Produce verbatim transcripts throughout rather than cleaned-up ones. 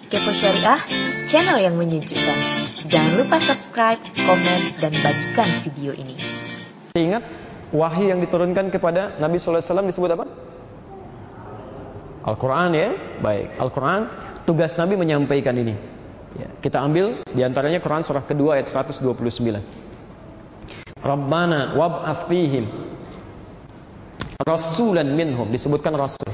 Kepo Syariah, channel yang menyejukkan. Jangan lupa subscribe, komen, dan bagikan video ini. Ingat, wahyu yang diturunkan kepada Nabi Sallallahu Alaihi Wasallam disebut apa? Al-Quran, ya. Baik, Al-Quran, tugas Nabi menyampaikan ini, ya. Kita ambil diantaranya Quran surah kedua ayat seratus dua puluh sembilan. Rabbana wab'ath fihim rasulan minhum, disebutkan rasul.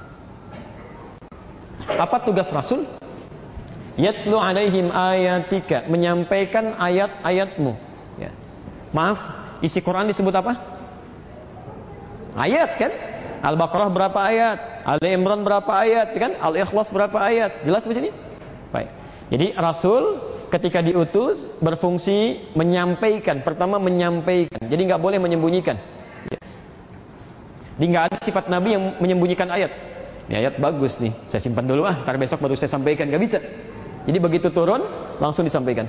Apa tugas rasul? Yatslu alaihim ayatika, menyampaikan ayat-ayatmu, ya. Maaf, isi Quran disebut apa? Ayat, kan? Al-Baqarah berapa ayat? Ali Imran berapa ayat, kan? Al-Ikhlas berapa ayat? Jelas di sini? Baik. Jadi rasul ketika diutus berfungsi menyampaikan. Pertama menyampaikan. Jadi nggak boleh menyembunyikan. Jadi nggak ada sifat Nabi yang menyembunyikan ayat. Ini ayat bagus nih, saya simpan dulu ah, ntar besok baru saya sampaikan. Nggak bisa. Jadi begitu turun langsung disampaikan.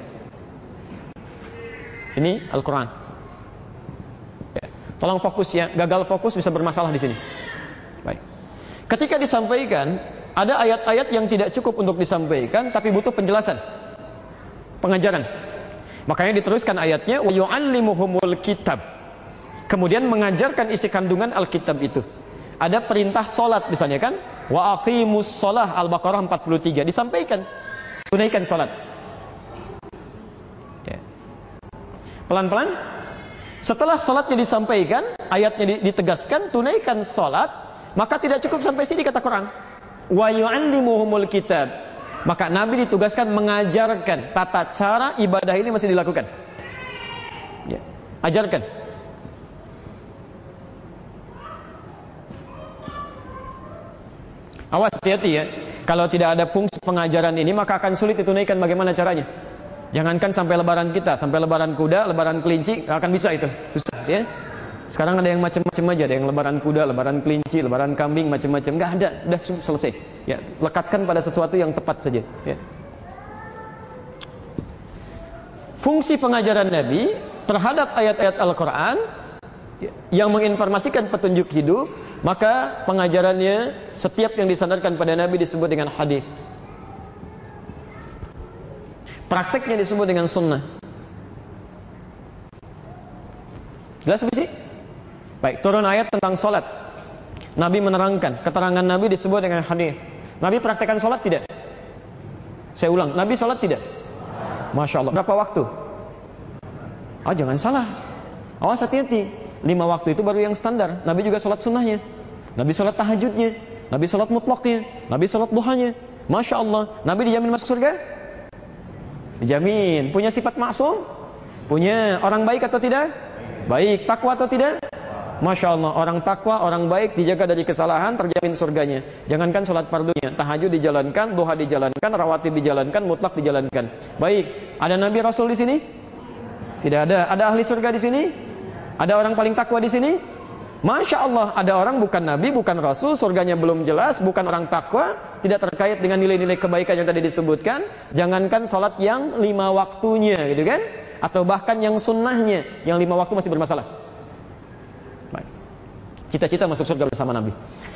Ini Al-Quran. Ya. Tolong fokus ya, gagal fokus bisa bermasalah di sini. Baik. Ketika disampaikan, ada ayat-ayat yang tidak cukup untuk disampaikan, tapi butuh penjelasan, pengajaran. Makanya diteruskan ayatnya, wa yu'allimuhumul kitab. Kemudian mengajarkan isi kandungan Alkitab itu. Ada perintah solat misalnya, kan? Wa aqimus sholah, Al-Baqarah empat puluh tiga. Disampaikan, tunaikan solat. Ya. Pelan-pelan. Setelah solatnya disampaikan, ayatnya ditegaskan, tunaikan solat. Maka tidak cukup sampai sini kata Quran. Wa yu'allimuhumul kitab. Maka Nabi ditugaskan mengajarkan tata cara ibadah ini masih dilakukan. Ya. Ajarkan. Awas, hati-hati ya. Kalau tidak ada fungsi pengajaran ini, maka akan sulit ditunaikan bagaimana caranya. Jangankan sampai lebaran kita, sampai lebaran kuda, lebaran kelinci, gak akan bisa itu. Susah ya. Sekarang ada yang macam-macam aja, ada yang lebaran kuda, lebaran kelinci, lebaran kambing, macam-macam. Gak ada, udah selesai. Ya, lekatkan pada sesuatu yang tepat saja. Ya. Fungsi pengajaran Nabi terhadap ayat-ayat Al-Quran yang menginformasikan petunjuk hidup, maka pengajarannya setiap yang disandarkan pada Nabi disebut dengan hadis. Prakteknya disebut dengan sunnah. Jelas sih? Baik, turun ayat tentang solat. Nabi menerangkan, keterangan Nabi disebut dengan hadis. Nabi praktekkan solat tidak? Saya ulang, Nabi solat tidak? Masya Allah. Berapa waktu? Oh, jangan salah. Awas, hati-hati. Lima waktu itu baru yang standar. Nabi juga sholat sunnahnya. Nabi sholat tahajudnya. Nabi sholat mutlaknya. Nabi sholat duhanya. Masya Allah. Nabi dijamin masuk surga? Dijamin. Punya sifat maksum? Punya. Orang baik atau tidak? Baik. Takwa atau tidak? Masya Allah. Orang takwa, orang baik dijaga dari kesalahan, terjamin surganya. Jangankan sholat fardunya. Tahajud dijalankan, duha dijalankan, rawatib dijalankan, mutlak dijalankan. Baik. Ada Nabi Rasul di sini? Tidak ada. Ada ahli surga di sini? Ada orang paling takwa di sini? Masya Allah, ada orang bukan Nabi, bukan Rasul, surganya belum jelas, bukan orang takwa, tidak terkait dengan nilai-nilai kebaikan yang tadi disebutkan. Jangankan sholat yang lima waktunya, gitu kan? Atau bahkan yang sunnahnya, yang lima waktu masih bermasalah. Baik. Cita-cita masuk surga bersama Nabi.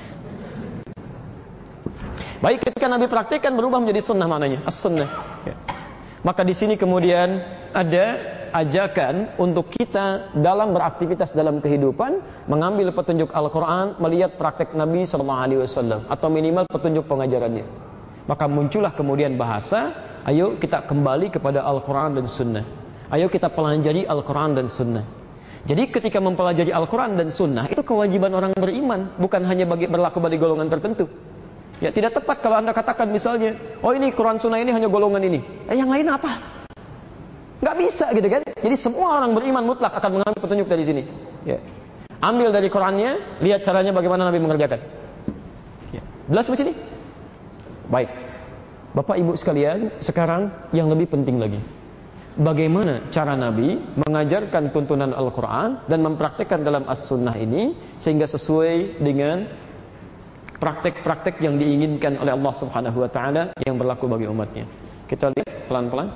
Baik, ketika Nabi praktikkan berubah menjadi sunnah maknanya, as-sunnah. Ya. Maka di sini kemudian ada ajakan untuk kita dalam beraktivitas dalam kehidupan mengambil petunjuk Al-Quran, melihat praktek Nabi Sallallahu Alaihi Wasallam atau minimal petunjuk pengajarannya. Maka muncullah kemudian bahasa, ayo kita kembali kepada Al-Quran dan Sunnah. Ayo kita pelajari Al-Quran dan Sunnah. Jadi ketika mempelajari Al-Quran dan Sunnah itu kewajiban orang beriman, bukan hanya bagi berlaku bagi golongan tertentu. Ya, tidak tepat kalau anda katakan misalnya, oh ini Quran Sunnah ini hanya golongan ini, eh yang lain apa? Nggak bisa gitu kan? Jadi semua orang beriman mutlak akan mengambil petunjuk dari sini. Ya. Ambil dari Qurannya, lihat caranya bagaimana Nabi mengerjakan. Ya. Jelas di sini? Baik. Bapak Ibu sekalian, sekarang yang lebih penting lagi. Bagaimana cara Nabi mengajarkan tuntunan Al-Quran dan mempraktekkan dalam As-Sunnah ini sehingga sesuai dengan praktek-praktek yang diinginkan oleh Allah Subhanahu wa taala yang berlaku bagi umatnya. Kita lihat pelan-pelan.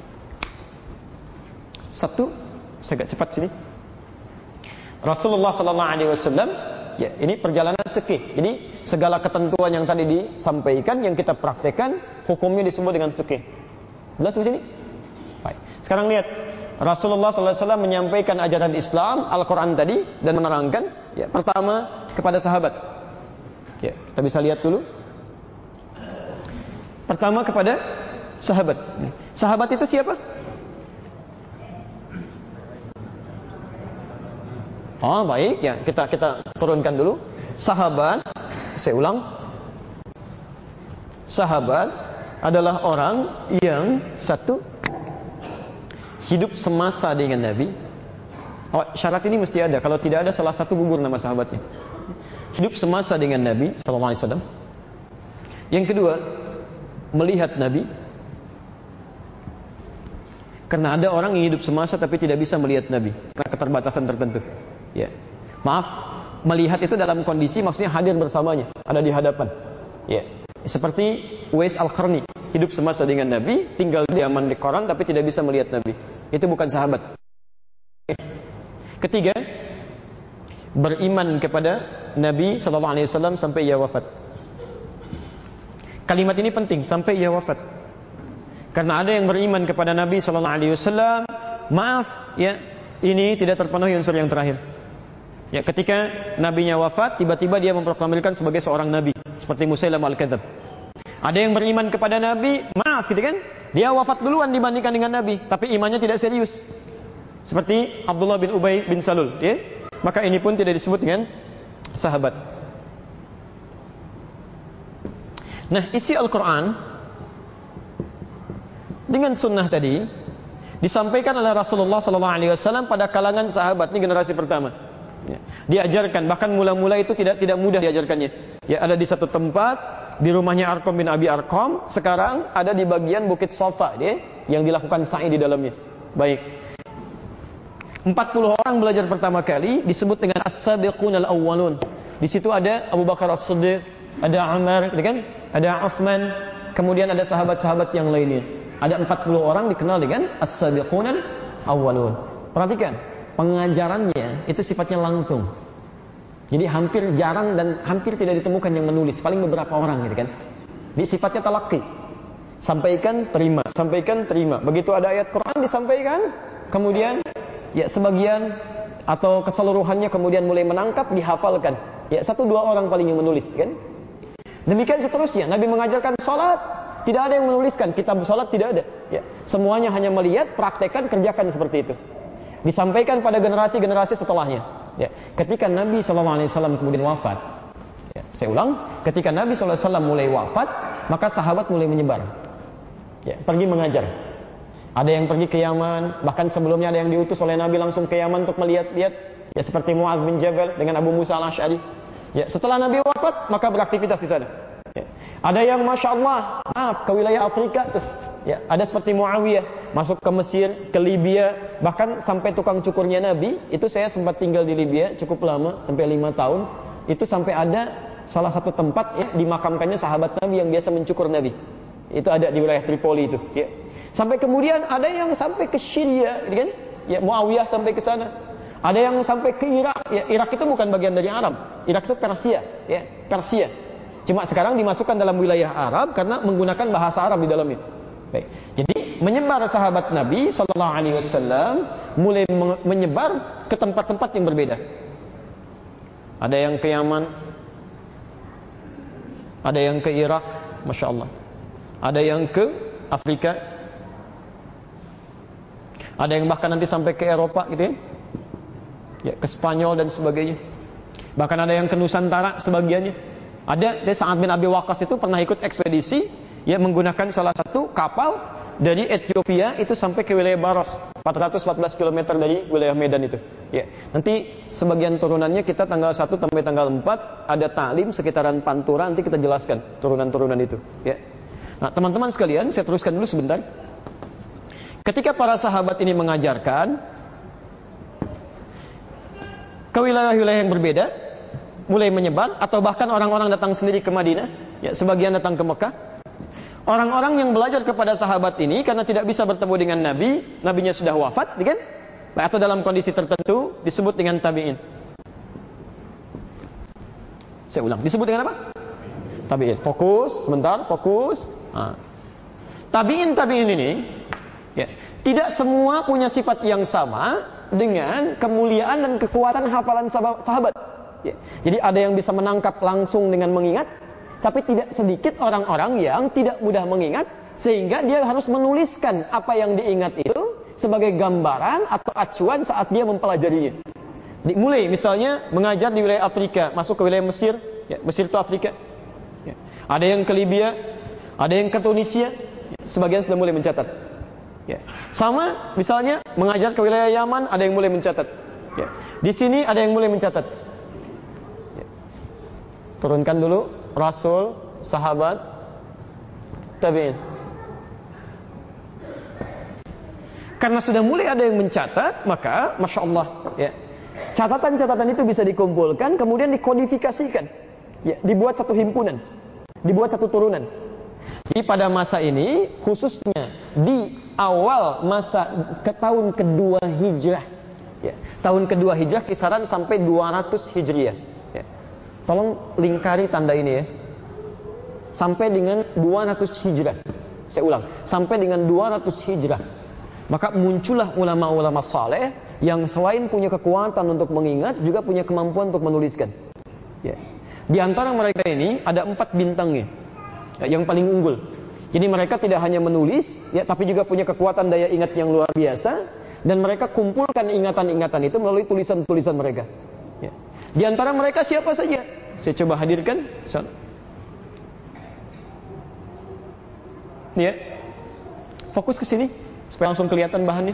Satu, saya agak cepat sini. Rasulullah sallallahu alaihi wasallam, ya, ini perjalanan fikih. Jadi segala ketentuan yang tadi disampaikan, yang kita praktekkan, hukumnya disebut dengan fikih. Jelas di sini? Baik. Sekarang lihat, Rasulullah sallallahu alaihi wasallam menyampaikan ajaran Islam, Al-Quran tadi, dan menerangkan, ya, pertama kepada sahabat. Ya, kita bisa lihat dulu. Pertama kepada sahabat. Sahabat itu siapa? Oh, baik, ya, kita kita turunkan dulu. Sahabat, saya ulang. Sahabat adalah orang yang satu hidup semasa dengan Nabi. Oh, syarat ini mesti ada. Kalau tidak ada, salah satu gugur nama sahabatnya. Hidup semasa dengan Nabi sallallahu alaihi wasallam. Yang kedua, melihat Nabi. Karena ada orang yang hidup semasa tapi tidak bisa melihat Nabi karena keterbatasan tertentu. Ya. Maaf, melihat itu dalam kondisi maksudnya hadir bersamanya, ada di hadapan. Ya. Seperti Uwais Al-Qarni, hidup semasa dengan Nabi, tinggal di zaman di koran tapi tidak bisa melihat Nabi. Itu bukan sahabat. Ketiga, beriman kepada Nabi sallallahu alaihi wasallam sampai ia wafat. Kalimat ini penting, sampai ia wafat. Karena ada yang beriman kepada Nabi sallallahu alaihi wasallam, maaf ya, ini tidak terpenuhi unsur yang terakhir. Ya, ketika nabinya wafat, tiba-tiba dia memproklamirkan sebagai seorang nabi, seperti Musailamah Al-Kadzdzab. Ada yang beriman kepada Nabi, maaf gitu kan? Dia wafat duluan dibandingkan dengan Nabi, tapi imannya tidak serius. Seperti Abdullah bin Ubay bin Salul, ya. Maka ini pun tidak disebut dengan sahabat. Nah, isi Al-Quran dengan sunnah tadi disampaikan oleh Rasulullah sallallahu alaihi wasallam pada kalangan sahabat. Ini generasi pertama. Ya. Diajarkan, bahkan mula-mula itu tidak tidak mudah diajarkannya. Ya, ada di satu tempat di rumahnya Arqam bin Abi Arqam. Sekarang ada di bagian Bukit Safa, ya, yang dilakukan sa'i di dalamnya. Baik. empat puluh orang belajar pertama kali disebut dengan as-sabiqun al-awwalun. Di situ ada Abu Bakar As-Siddiq, ada Umar, kan? Ada Utsman, kemudian ada sahabat-sahabat yang lainnya. Ada empat puluh orang dikenal dengan as-sabiqun al-awwalun. Perhatikan, pengajarannya itu sifatnya langsung. Jadi hampir jarang dan hampir tidak ditemukan yang menulis, paling beberapa orang gitu kan. Di sifatnya talaqi. Sampaikan, terima, sampaikan, terima. Begitu ada ayat Quran disampaikan, kemudian ya sebagian atau keseluruhannya kemudian mulai menangkap, dihafalkan. Ya satu dua orang paling yang menulis kan. Demikian seterusnya. Nabi mengajarkan salat, tidak ada yang menuliskan, kitab salat tidak ada. Ya, semuanya hanya melihat, praktekkan, kerjakan seperti itu. Disampaikan pada generasi-generasi setelahnya. Ya, ketika Nabi sallallahu alaihi wasallam kemudian wafat, ya, saya ulang, ketika Nabi sallallahu alaihi wasallam mulai wafat, maka sahabat mulai menyebar. Ya, pergi mengajar. Ada yang pergi ke Yaman, bahkan sebelumnya ada yang diutus oleh Nabi langsung ke Yaman untuk melihat-lihat, ya seperti Mu'adz bin Jabal dengan Abu Musa Al-Asy'ari. Ya, setelah Nabi wafat, maka beraktivitas di sana. Ya. Ada yang Masya Allah, maaf, ke wilayah Afrika tuh. Ya, ada seperti Muawiyah, masuk ke Mesir, ke Libya, bahkan sampai tukang cukurnya Nabi, itu saya sempat tinggal di Libya cukup lama, sampai lima tahun. Itu sampai ada salah satu tempat ya dimakamkannya sahabat Nabi yang biasa mencukur Nabi. Itu ada di wilayah Tripoli itu, ya. Sampai kemudian ada yang sampai ke Syria, gitu kan? Ya, Muawiyah sampai ke sana. Ada yang sampai ke Irak. Ya, Irak itu bukan bagian dari Arab. Irak itu Persia, ya, Persia. Cuma sekarang dimasukkan dalam wilayah Arab karena menggunakan bahasa Arab di dalamnya. Baik. Jadi menyebar sahabat Nabi sallallahu alaihi wasallam mulai menyebar ke tempat-tempat yang berbeda. Ada yang ke Yaman, ada yang ke Irak, Masya Allah. Ada yang ke Afrika, ada yang bahkan nanti sampai ke Eropa gitu ya. Ya, ke Spanyol dan sebagainya. Bahkan ada yang ke Nusantara sebagiannya. Ada, dari Sa'ad bin Abi Waqqas itu pernah ikut ekspedisi ya menggunakan salah satu kapal dari Ethiopia itu sampai ke wilayah Baros, empat ratus empat belas kilometer dari wilayah Medan itu. Ya, nanti sebagian turunannya kita tanggal satu sampai tanggal empat ada taklim sekitaran Pantura, nanti kita jelaskan turunan-turunan itu, ya. Nah, teman-teman sekalian, saya teruskan dulu sebentar. Ketika para sahabat ini mengajarkan ke wilayah-wilayah yang berbeda, mulai menyebar, atau bahkan orang-orang datang sendiri ke Madinah, ya, sebagian datang ke Mekah. Orang-orang yang belajar kepada sahabat ini karena tidak bisa bertemu dengan Nabi, Nabinya sudah wafat, kan? Atau dalam kondisi tertentu disebut dengan tabi'in. Saya ulang, disebut dengan apa? tabi'in. Fokus, sebentar, fokus. Nah. Tabi'in, tabi'in ini, ya, tidak semua punya sifat yang sama dengan kemuliaan dan kekuatan hafalan sahabat. Ya. Jadi ada yang bisa menangkap langsung dengan mengingat, tapi tidak sedikit orang-orang yang tidak mudah mengingat, sehingga dia harus menuliskan apa yang diingat itu sebagai gambaran atau acuan saat dia mempelajarinya. Dimulai misalnya mengajar di wilayah Afrika, masuk ke wilayah Mesir, ya, Mesir itu Afrika. Ya. Ada yang ke Libya, ada yang ke Tunisia, ya, sebagian sudah mulai mencatat. Ya. Sama misalnya mengajar ke wilayah Yaman, ada yang mulai mencatat. Ya. Di sini ada yang mulai mencatat. Ya. Turunkan dulu Rasul, sahabat, tabi'in. Karena sudah mulai ada yang mencatat, maka Masya Allah, ya, catatan-catatan itu bisa dikumpulkan, kemudian dikodifikasikan, ya, dibuat satu himpunan, dibuat satu turunan. Jadi pada masa ini, khususnya di awal masa ke tahun kedua hijrah, ya, tahun kedua hijrah kisaran sampai dua ratus hijriah. Ya. Tolong lingkari tanda ini ya, sampai dengan dua ratus hijrah. Saya ulang, sampai dengan dua ratus hijrah. Maka muncullah ulama-ulama saleh yang selain punya kekuatan untuk mengingat, juga punya kemampuan untuk menuliskan. Ya. Di antara mereka ini ada empat bintangnya, ya, yang paling unggul. Jadi mereka tidak hanya menulis, ya, tapi juga punya kekuatan daya ingat yang luar biasa, dan mereka kumpulkan ingatan-ingatan itu melalui tulisan-tulisan mereka. Ya. Di antara mereka siapa saja? Saya coba hadirkan. Ya, fokus ke sini supaya langsung kelihatan bahannya.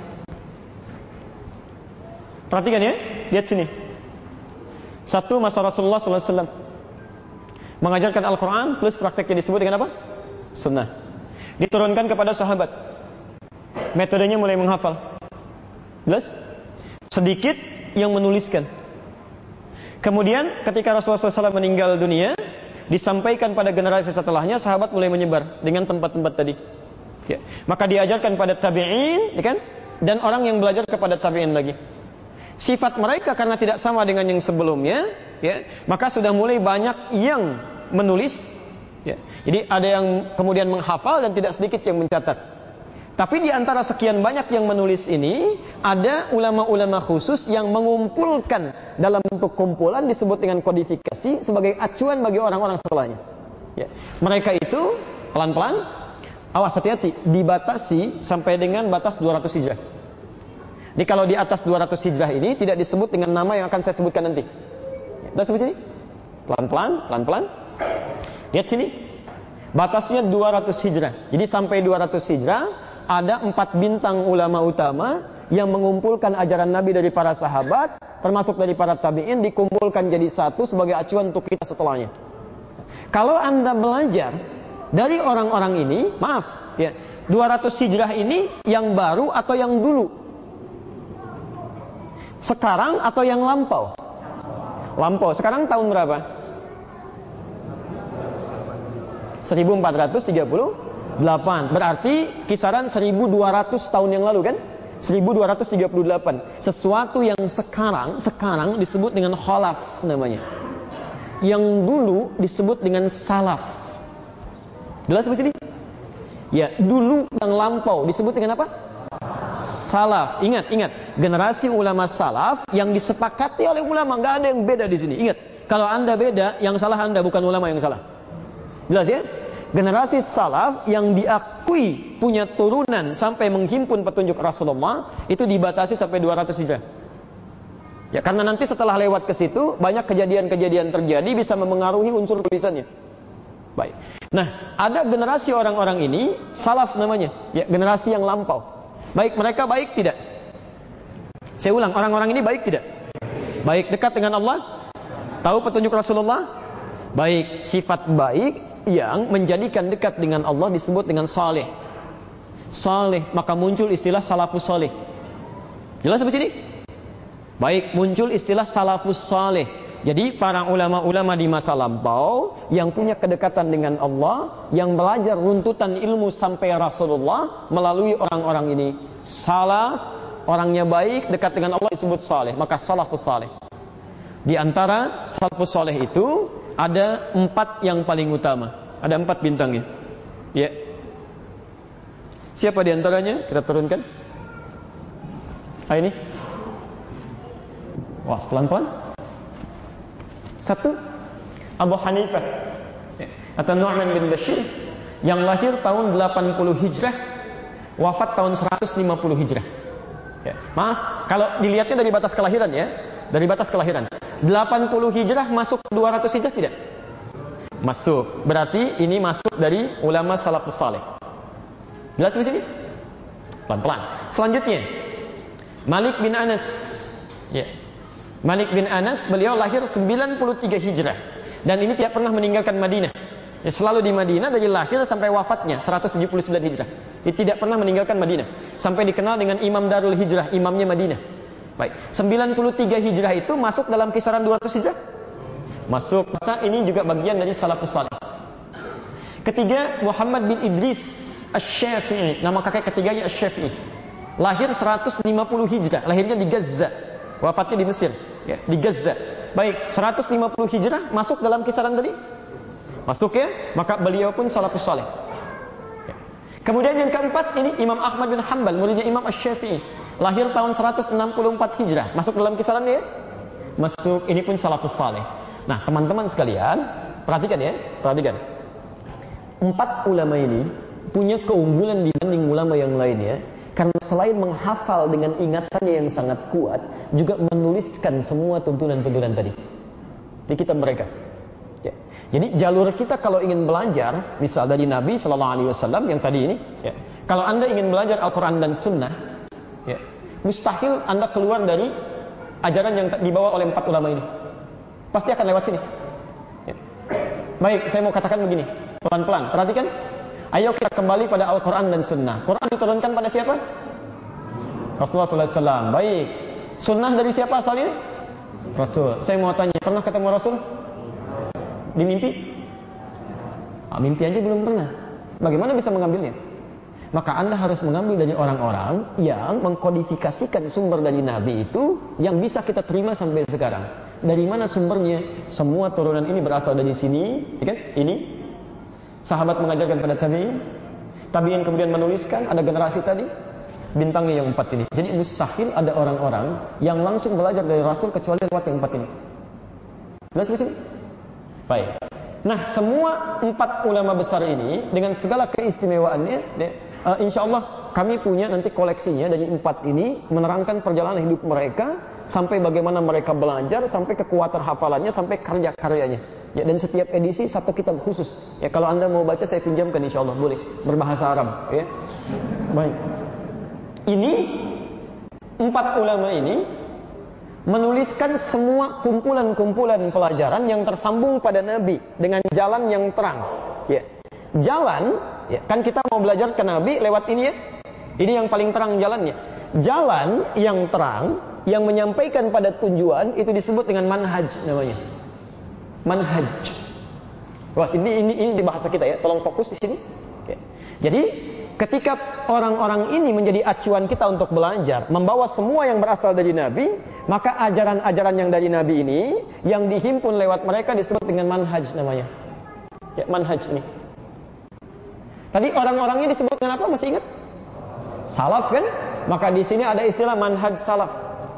Perhatikan ya, lihat sini. Satu, masa Rasulullah sallallahu alaihi wasallam mengajarkan Al-Quran plus prakteknya disebut dengan apa? Sunnah. Diturunkan kepada sahabat. Metodenya mulai menghafal. Jelas? Sedikit yang menuliskan. Kemudian ketika Rasulullah sallallahu alaihi wasallam meninggal dunia, disampaikan pada generasi setelahnya, sahabat mulai menyebar dengan tempat-tempat tadi. Ya. Maka diajarkan pada tabi'in, ya kan? Dan orang yang belajar kepada tabi'in lagi. Sifat mereka karena tidak sama dengan yang sebelumnya, ya, maka sudah mulai banyak yang menulis. Ya. Jadi ada yang kemudian menghafal dan tidak sedikit yang mencatat. Tapi di antara sekian banyak yang menulis ini, ada ulama-ulama khusus yang mengumpulkan dalam bentuk kumpulan disebut dengan kodifikasi sebagai acuan bagi orang-orang setelahnya. Ya. Mereka itu pelan-pelan, awas hati-hati, dibatasi sampai dengan batas dua ratus hijrah. Jadi kalau di atas dua ratus hijrah ini tidak disebut dengan nama yang akan saya sebutkan nanti. Sudah sampai sini? Pelan-pelan, pelan-pelan. Lihat sini. Batasnya dua ratus hijrah. Jadi sampai dua ratus hijrah ada empat bintang ulama utama yang mengumpulkan ajaran Nabi dari para sahabat, termasuk dari para tabi'in, dikumpulkan jadi satu sebagai acuan untuk kita setelahnya. Kalau Anda belajar dari orang-orang ini, maaf, ya, dua ratus hijrah ini yang baru atau yang dulu? Sekarang atau yang lampau? Lampau. Sekarang tahun berapa? seribu empat ratus tiga puluh delapan. Berarti kisaran seribu dua ratus tahun yang lalu kan? seribu dua ratus tiga puluh delapan. Sesuatu yang sekarang, sekarang disebut dengan khalaf namanya. Yang dulu disebut dengan salaf. Jelas sampai sini? Ya, dulu yang lampau disebut dengan apa? Salaf. Ingat, ingat. Generasi ulama salaf yang disepakati oleh ulama, nggak ada yang beda di sini. Ingat, kalau Anda beda, yang salah Anda, bukan ulama yang salah. Jelas ya? Generasi salaf yang diakui punya turunan sampai menghimpun petunjuk Rasulullah itu dibatasi sampai dua ratus hijrah. Ya, karena nanti setelah lewat ke situ banyak kejadian-kejadian terjadi bisa memengaruhi unsur tulisannya. Baik. Nah, ada generasi orang-orang ini salaf namanya, ya, generasi yang lampau. Baik, mereka baik tidak? Saya ulang, orang-orang ini baik tidak? Baik, dekat dengan Allah? Tahu petunjuk Rasulullah? Baik, sifat baik yang menjadikan dekat dengan Allah disebut dengan saleh. Saleh, maka muncul istilah salafus saleh. Jelas sampai sini? Baik, muncul istilah salafus saleh. Jadi para ulama-ulama di masa lampau yang punya kedekatan dengan Allah, yang belajar runtutan ilmu sampai Rasulullah melalui orang-orang ini. Salaf, orangnya baik, dekat dengan Allah disebut saleh, maka salafus saleh. Di antara salafus saleh itu ada empat yang paling utama. Ada empat bintangnya. Ya. Siapa di antaranya? Kita turunkan. Ah, ini. Wah, pelan-pelan. Satu, Abu Hanifah atau Nu'man bin Bashir yang lahir tahun delapan puluh Hijrah, wafat tahun seratus lima puluh Hijrah. Ya. Maaf, kalau dilihatnya dari batas kelahiran ya, dari batas kelahiran. delapan puluh Hijrah masuk dua ratus Hijrah tidak? Masuk. Berarti ini masuk dari ulama salafus saleh. Jelas di sini? Pelan-pelan. Selanjutnya, Malik bin Anas. Ya. Malik bin Anas, beliau lahir sembilan puluh tiga Hijrah dan ini tidak pernah meninggalkan Madinah. Ya, selalu di Madinah dari lahir sampai wafatnya seratus tujuh puluh sembilan Hijrah. Dia tidak pernah meninggalkan Madinah sampai dikenal dengan Imam Darul Hijrah, imamnya Madinah. Baik, sembilan puluh tiga Hijrah itu masuk dalam kisaran dua ratus Hijrah? Masuk. Masa ini juga bagian dari salafus salih. Ketiga, Muhammad bin Idris Asy-Syafi'i, nama kakek ketiganya Asy-Syafi'i. Lahir seratus lima puluh Hijrah, lahirnya di Gaza, wafatnya di Mesir, ya, di Gaza. Baik, seratus lima puluh Hijrah masuk dalam kisaran tadi? Masuk ya, maka beliau pun salafus salih. Ya. Kemudian yang keempat, ini Imam Ahmad bin Hanbal, muridnya Imam Asy-Syafi'i. Lahir tahun seratus enam puluh empat Hijrah, masuk dalam kisaran ya? Masuk, ini pun salafus salih. Nah, teman-teman sekalian, perhatikan ya, perhatikan. Empat ulama ini punya keunggulan dibanding ulama yang lainnya, karena selain menghafal dengan ingatannya yang sangat kuat, juga menuliskan semua tuntunan-tuntunan tadi di kitab mereka. Ya. Jadi jalur kita kalau ingin belajar, misal dari Nabi Shallallahu Alaihi Wasallam yang tadi ini, ya. Kalau anda ingin belajar Al-Quran dan Sunnah, ya, mustahil anda keluar dari ajaran yang dibawa oleh empat ulama ini. Pasti akan lewat sini. Ya. Baik, saya mau katakan begini, pelan-pelan. Perhatikan. Ayo kita kembali pada Al-Quran dan Sunnah. Quran diturunkan pada siapa? Rasulullah Sallallahu Alaihi Wasallam. Baik. Sunnah dari siapa asalnya? Rasul. Saya mau tanya, pernah ketemu Rasul? Di mimpi? Ah, mimpi aja belum pernah. Bagaimana bisa mengambilnya? Maka anda harus mengambil dari orang-orang yang mengkodifikasikan sumber dari Nabi itu yang bisa kita terima sampai sekarang. Dari mana sumbernya? Semua turunan ini berasal dari sini, ya kan? Ini sahabat mengajarkan pada tabi'in, tabi'in kemudian menuliskan, ada generasi tadi, bintangnya yang empat ini. Jadi mustahil ada orang-orang yang langsung belajar dari Rasul kecuali lewat yang empat ini. Jelas di sini? Baik. Nah, semua empat ulama besar ini dengan segala keistimewaannya, uh, insya Allah kami punya nanti koleksinya dari empat ini, menerangkan perjalanan hidup mereka sampai bagaimana mereka belajar, sampai kekuatan hafalannya, sampai karya-karyanya. Ya, dan setiap edisi satu kitab khusus. Ya, kalau anda mau baca saya pinjamkan insya Allah, boleh, berbahasa Arab. Ya, baik. Ini empat ulama ini menuliskan semua kumpulan-kumpulan pelajaran yang tersambung pada Nabi dengan jalan yang terang. Ya, jalan, ya, kan kita mau belajar ke Nabi lewat ini ya. Ini yang paling terang jalannya. Jalan yang terang yang menyampaikan pada tujuan itu disebut dengan manhaj namanya. Manhaj. Wah, ini ini ini di bahasa kita ya. Tolong fokus di sini. Oke. Jadi, ketika orang-orang ini menjadi acuan kita untuk belajar, membawa semua yang berasal dari Nabi, maka ajaran-ajaran yang dari Nabi ini yang dihimpun lewat mereka disebut dengan manhaj namanya. Ya, manhaj ini. Tadi orang-orangnya disebut dengan apa? Masih ingat? Salaf kan? Maka di sini ada istilah manhaj salaf.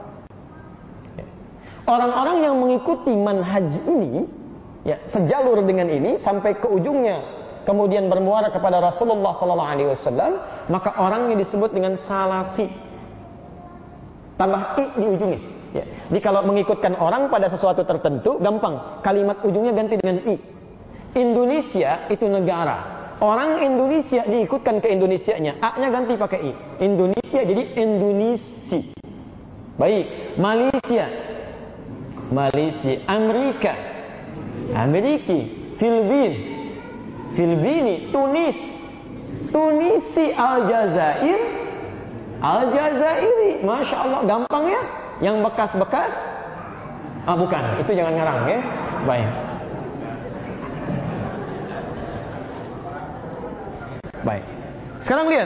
Orang-orang yang mengikuti manhaj ini, ya, sejalur dengan ini sampai ke ujungnya, kemudian bermuara kepada Rasulullah Sallallahu Alaihi Wasallam, maka orangnya disebut dengan salafi. Tambah i di ujungnya. Ya. Jadi kalau mengikutkan orang pada sesuatu tertentu, gampang. Kalimat ujungnya ganti dengan i. Indonesia itu negara. Orang Indonesia diikutkan ke Indonesianya, a-nya ganti pakai i. Indonesia jadi Indonesia. Baik, Malaysia. Malaysia, Amerika, Ameriki, Filipina, Filipini, Tunis, Tunisi, Aljazair, Aljazairi. Masya Allah, gampang ya? Yang bekas-bekas? Ah, bukan, itu jangan ngarang ya. Baik. Baik. Sekarang lihat,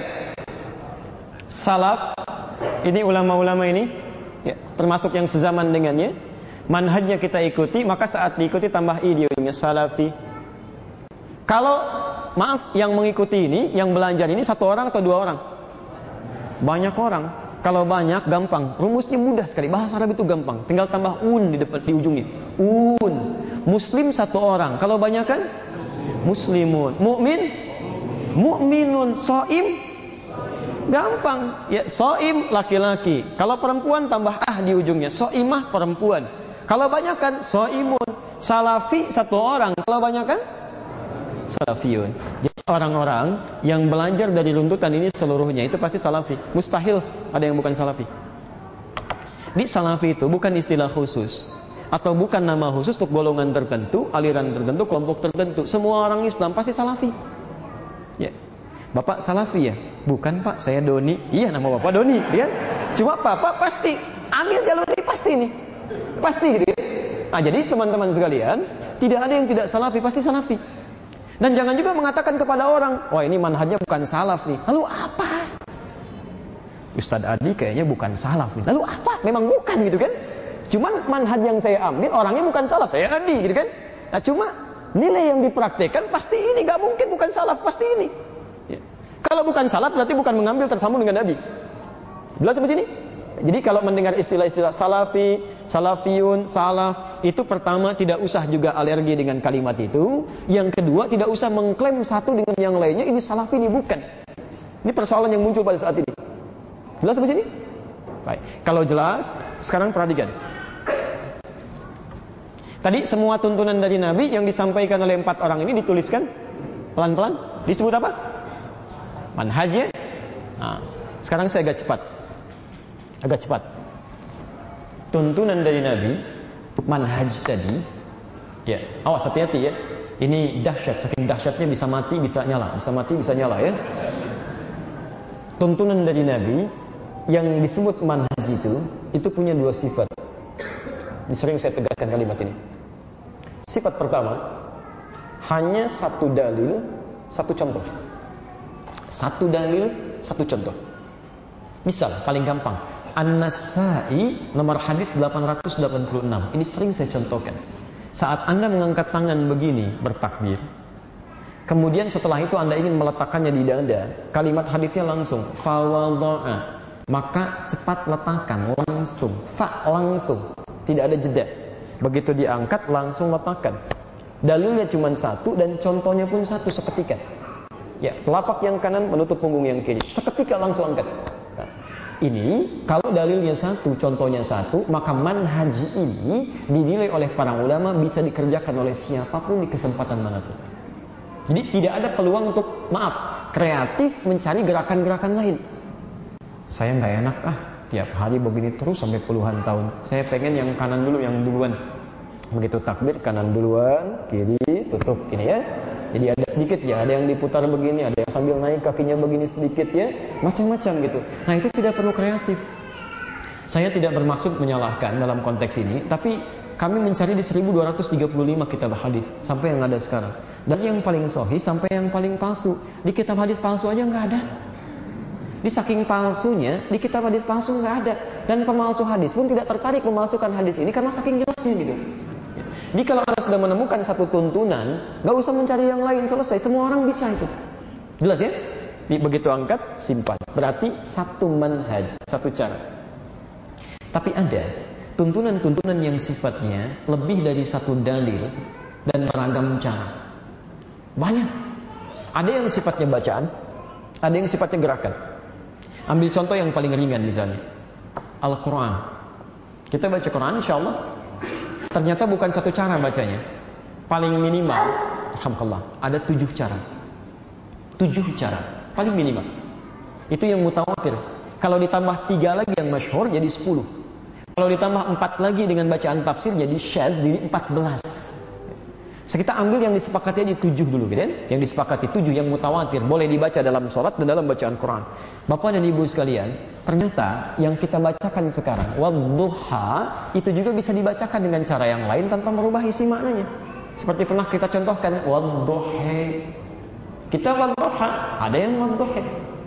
salaf ini ulama-ulama ini, ya, termasuk yang sezaman dengannya. manhajnya kita ikuti, maka saat diikuti tambah i di ujungnya, salafi. Kalau maaf, yang mengikuti ini, yang belajar ini satu orang atau dua orang? Banyak orang. Kalau banyak gampang, rumusnya mudah sekali. Bahasa Arab itu gampang, tinggal tambah un di depan, di ujungnya. Un. Muslim satu orang. Kalau banyak kan? Muslimun. Mukmin? Mukminun. Shaim? Gampang. Ya, shaim laki-laki. Kalau perempuan tambah ah di ujungnya. Shaimah perempuan. Kalau banyak kan? Shaimun. Salafi satu orang. Kalau banyak kan? Salafiyun. Jadi orang-orang yang belajar dari runtutan ini seluruhnya itu pasti salafi. Mustahil ada yang bukan salafi. Di salafi itu bukan istilah khusus atau bukan nama khusus untuk golongan tertentu, aliran tertentu, kelompok tertentu. Semua orang Islam pasti salafi. Ya. Bapak salafi ya? Bukan Pak, saya Doni. Iya, nama Bapak Doni, ya. Cuma Bapak pasti ambil jalur ini pasti nih. Pasti gitu ya. Nah, jadi teman-teman sekalian, tidak ada yang tidak salafi, pasti salafi. Dan jangan juga mengatakan kepada orang, wah ini manhajnya bukan salaf nih. Lalu apa? Ustadz Adi kayaknya bukan salaf nih. Lalu apa? Memang bukan gitu kan? Cuman manhaj yang saya ambil, orangnya bukan salaf, saya Adi gitu kan? Nah cuma nilai yang dipraktekkan pasti ini, gak mungkin bukan salaf, pasti ini. Ya. Kalau bukan salaf berarti bukan mengambil tersambung dengan Nabi. Jelas sampai sini? Jadi kalau mendengar istilah-istilah salafi, salafiyun, salaf, itu pertama tidak usah juga alergi dengan kalimat itu. Yang kedua tidak usah mengklaim satu dengan yang lainnya, ini salafi, ini bukan. Ini persoalan yang muncul pada saat ini. Jelas sampai sini? Baik. Kalau jelas, sekarang perhatikan. Tadi semua tuntunan dari Nabi yang disampaikan oleh empat orang ini dituliskan pelan-pelan. Disebut apa? Manhajnya. Nah, sekarang saya agak cepat. Agak cepat. Tuntunan dari Nabi, manhaj tadi, ya, awas hati-hati ya. Ini dahsyat, saking dahsyatnya bisa mati, bisa nyala, bisa mati, bisa nyala ya. Tuntunan dari Nabi yang disebut manhaj itu, itu punya dua sifat. Ini sering saya tegaskan kalimat ini. Sifat pertama, hanya satu dalil, satu contoh. Satu dalil, satu contoh. Misal, paling gampang, An-Nasa'i nomor hadis delapan ratus delapan puluh enam. Ini sering saya contohkan. Saat Anda mengangkat tangan begini bertakbir, kemudian setelah itu Anda ingin meletakkannya di dada, kalimat hadisnya langsung fawadha'a, maka cepat letakkan, langsung, fa langsung, tidak ada jeda. Begitu diangkat langsung letakkan. Dalilnya cuma satu dan contohnya pun satu, seketika. Ya, telapak yang kanan menutup punggung yang kiri, seketika langsung angkat. Nah, ini kalau dalilnya satu, contohnya satu, maka manhaj ini dinilai oleh para ulama bisa dikerjakan oleh siapapun di kesempatan manapun. Jadi tidak ada peluang untuk, maaf, kreatif mencari gerakan-gerakan lain. Saya nggak enak ah, tiap hari begini terus sampai puluhan tahun. Saya pengen yang kanan dulu, yang duluan. Begitu takbir kanan duluan, kiri tutup ini ya. Jadi ada sedikit ya, ada yang diputar begini, ada yang sambil naik kakinya begini sedikit ya, macam-macam gitu. Nah itu tidak perlu kreatif. Saya tidak bermaksud menyalahkan dalam konteks ini, tapi kami mencari di seribu dua ratus tiga puluh lima kitab hadis sampai yang ada sekarang. Dari yang paling sahih sampai yang paling palsu. Di kitab hadis palsu aja nggak ada. Di saking palsunya, di kitab hadis palsu nggak ada. Dan pemalsu hadis pun tidak tertarik memalsukan hadis ini karena saking jelasnya gitu. Jadi kalau Anda sudah menemukan satu tuntunan, nggak usah mencari yang lain, selesai. Semua orang bisa itu. Jelas ya? Begitu angkat, simpan. Berarti satu manhaj, satu cara. Tapi ada tuntunan-tuntunan yang sifatnya lebih dari satu dalil dan beragam cara. Banyak. Ada yang sifatnya bacaan, ada yang sifatnya gerakan. Ambil contoh yang paling ringan misalnya, Al-Quran. Kita baca Quran, insya Allah. Ternyata bukan satu cara bacanya. Paling minimal, alhamdulillah, ada tujuh cara. Tujuh cara, paling minimal. Itu yang mutawatir. Kalau ditambah tiga lagi yang masyhur jadi sepuluh. Kalau ditambah empat lagi dengan bacaan tafsir jadi syadz, jadi empat belas. Kita ambil yang disepakati aja tujuh dulu, gitu kan? Yang disepakati tujuh yang mutawatir, boleh dibaca dalam sholat dan dalam bacaan Quran. Bapak dan Ibu sekalian, ternyata yang kita bacakan sekarang, wadduha, itu juga bisa dibacakan dengan cara yang lain tanpa merubah isi maknanya. Seperti pernah kita contohkan, wadduha. Kita wadduha, ada yang wadduha.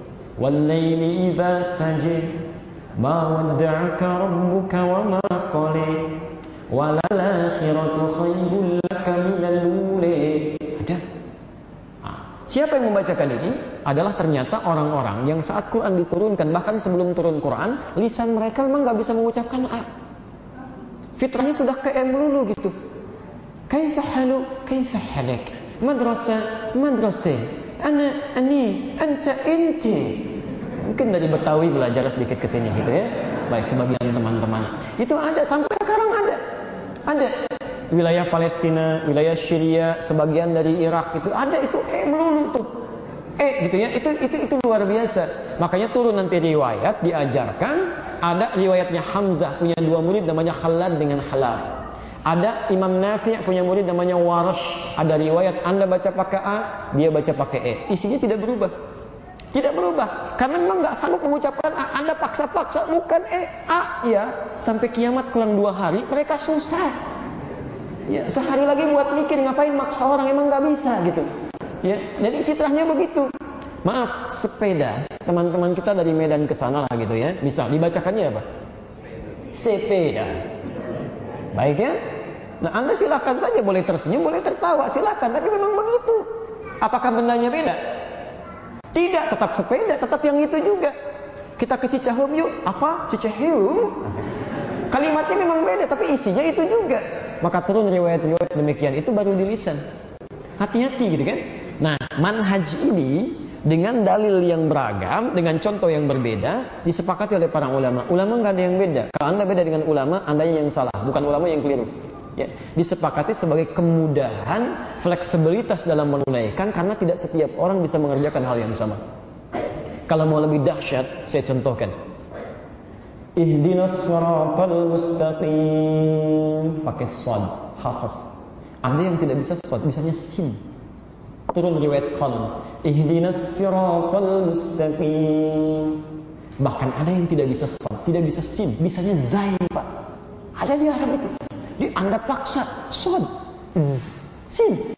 Wal-laili idza sajid, ma wadda'aka rabbuka wa ma qali. walal akhiratu khairul laka minal ula. Ada. Nah, siapa yang membacakan ini adalah ternyata orang-orang yang saat Quran diturunkan, bahkan sebelum turun Quran, lisan mereka memang nggak bisa mengucapkan a. Fitrahnya sudah ke e melulu gitu. Kaifa halu, kaifa halak, madrasah, madrasah, ana, ani, anta, inti. Mungkin dari Betawi belajar sedikit ke sini gitu ya. Baik, sebagian teman-teman. Itu ada, sampai sekarang ada. Ada. Wilayah Palestina, wilayah Syria, sebagian dari Irak itu ada, itu eh melulu tuh. Eh gitu ya, itu itu itu luar biasa. Makanya turun nanti riwayat diajarkan, ada riwayatnya Hamzah punya dua murid namanya Khalad dengan Khalaf. Ada Imam Nafi' punya murid namanya Warash. Ada riwayat Anda baca pakai A, dia baca pakai E. Isinya tidak berubah. Tidak berubah. Karena memang nggak sanggup mengucapkan A. Anda paksa-paksa bukan E, A ya. Sampai kiamat kurang dua hari, mereka susah. Ya, sehari lagi buat mikir ngapain maksa orang, emang nggak bisa gitu. Ya, jadi fitrahnya begitu. Maaf, sepeda. Teman-teman kita dari Medan ke sana lah gitu ya. Bisa dibacakannya apa? Sepeda. Baik ya. Nah, Anda silakan saja, boleh tersenyum, boleh tertawa, silakan. Tapi memang begitu. Apakah bendanya beda? Tidak, tetap sepeda, tetap yang itu juga. Kita ke Cicaheum yuk. Apa? Cicaheum? Kalimatnya memang beda, tapi isinya itu juga. Maka turun riwayat-riwayat demikian. Itu baru di lisan. Hati-hati gitu kan. Nah, manhaj ini dengan dalil yang beragam, dengan contoh yang berbeda, disepakati oleh para ulama. Ulama nggak ada yang beda. Kalau Anda beda dengan ulama, Anda yang salah, bukan ulama yang keliru. Ya, disepakati sebagai kemudahan, fleksibilitas dalam menunaikan, karena tidak setiap orang bisa mengerjakan hal yang sama. Kalau mau lebih dahsyat, saya contohkan. Ihdinas siratal mustaqim, pakai shad, hafaz. Ada yang tidak bisa shad, bisanya sin. Turun riwayat Qalam, ihdinas siratal mustaqim. Bahkan ada yang tidak bisa shad, tidak bisa sin, bisanya zai, Pak. Ada di Arab itu. Di Anda paksa shad, sin,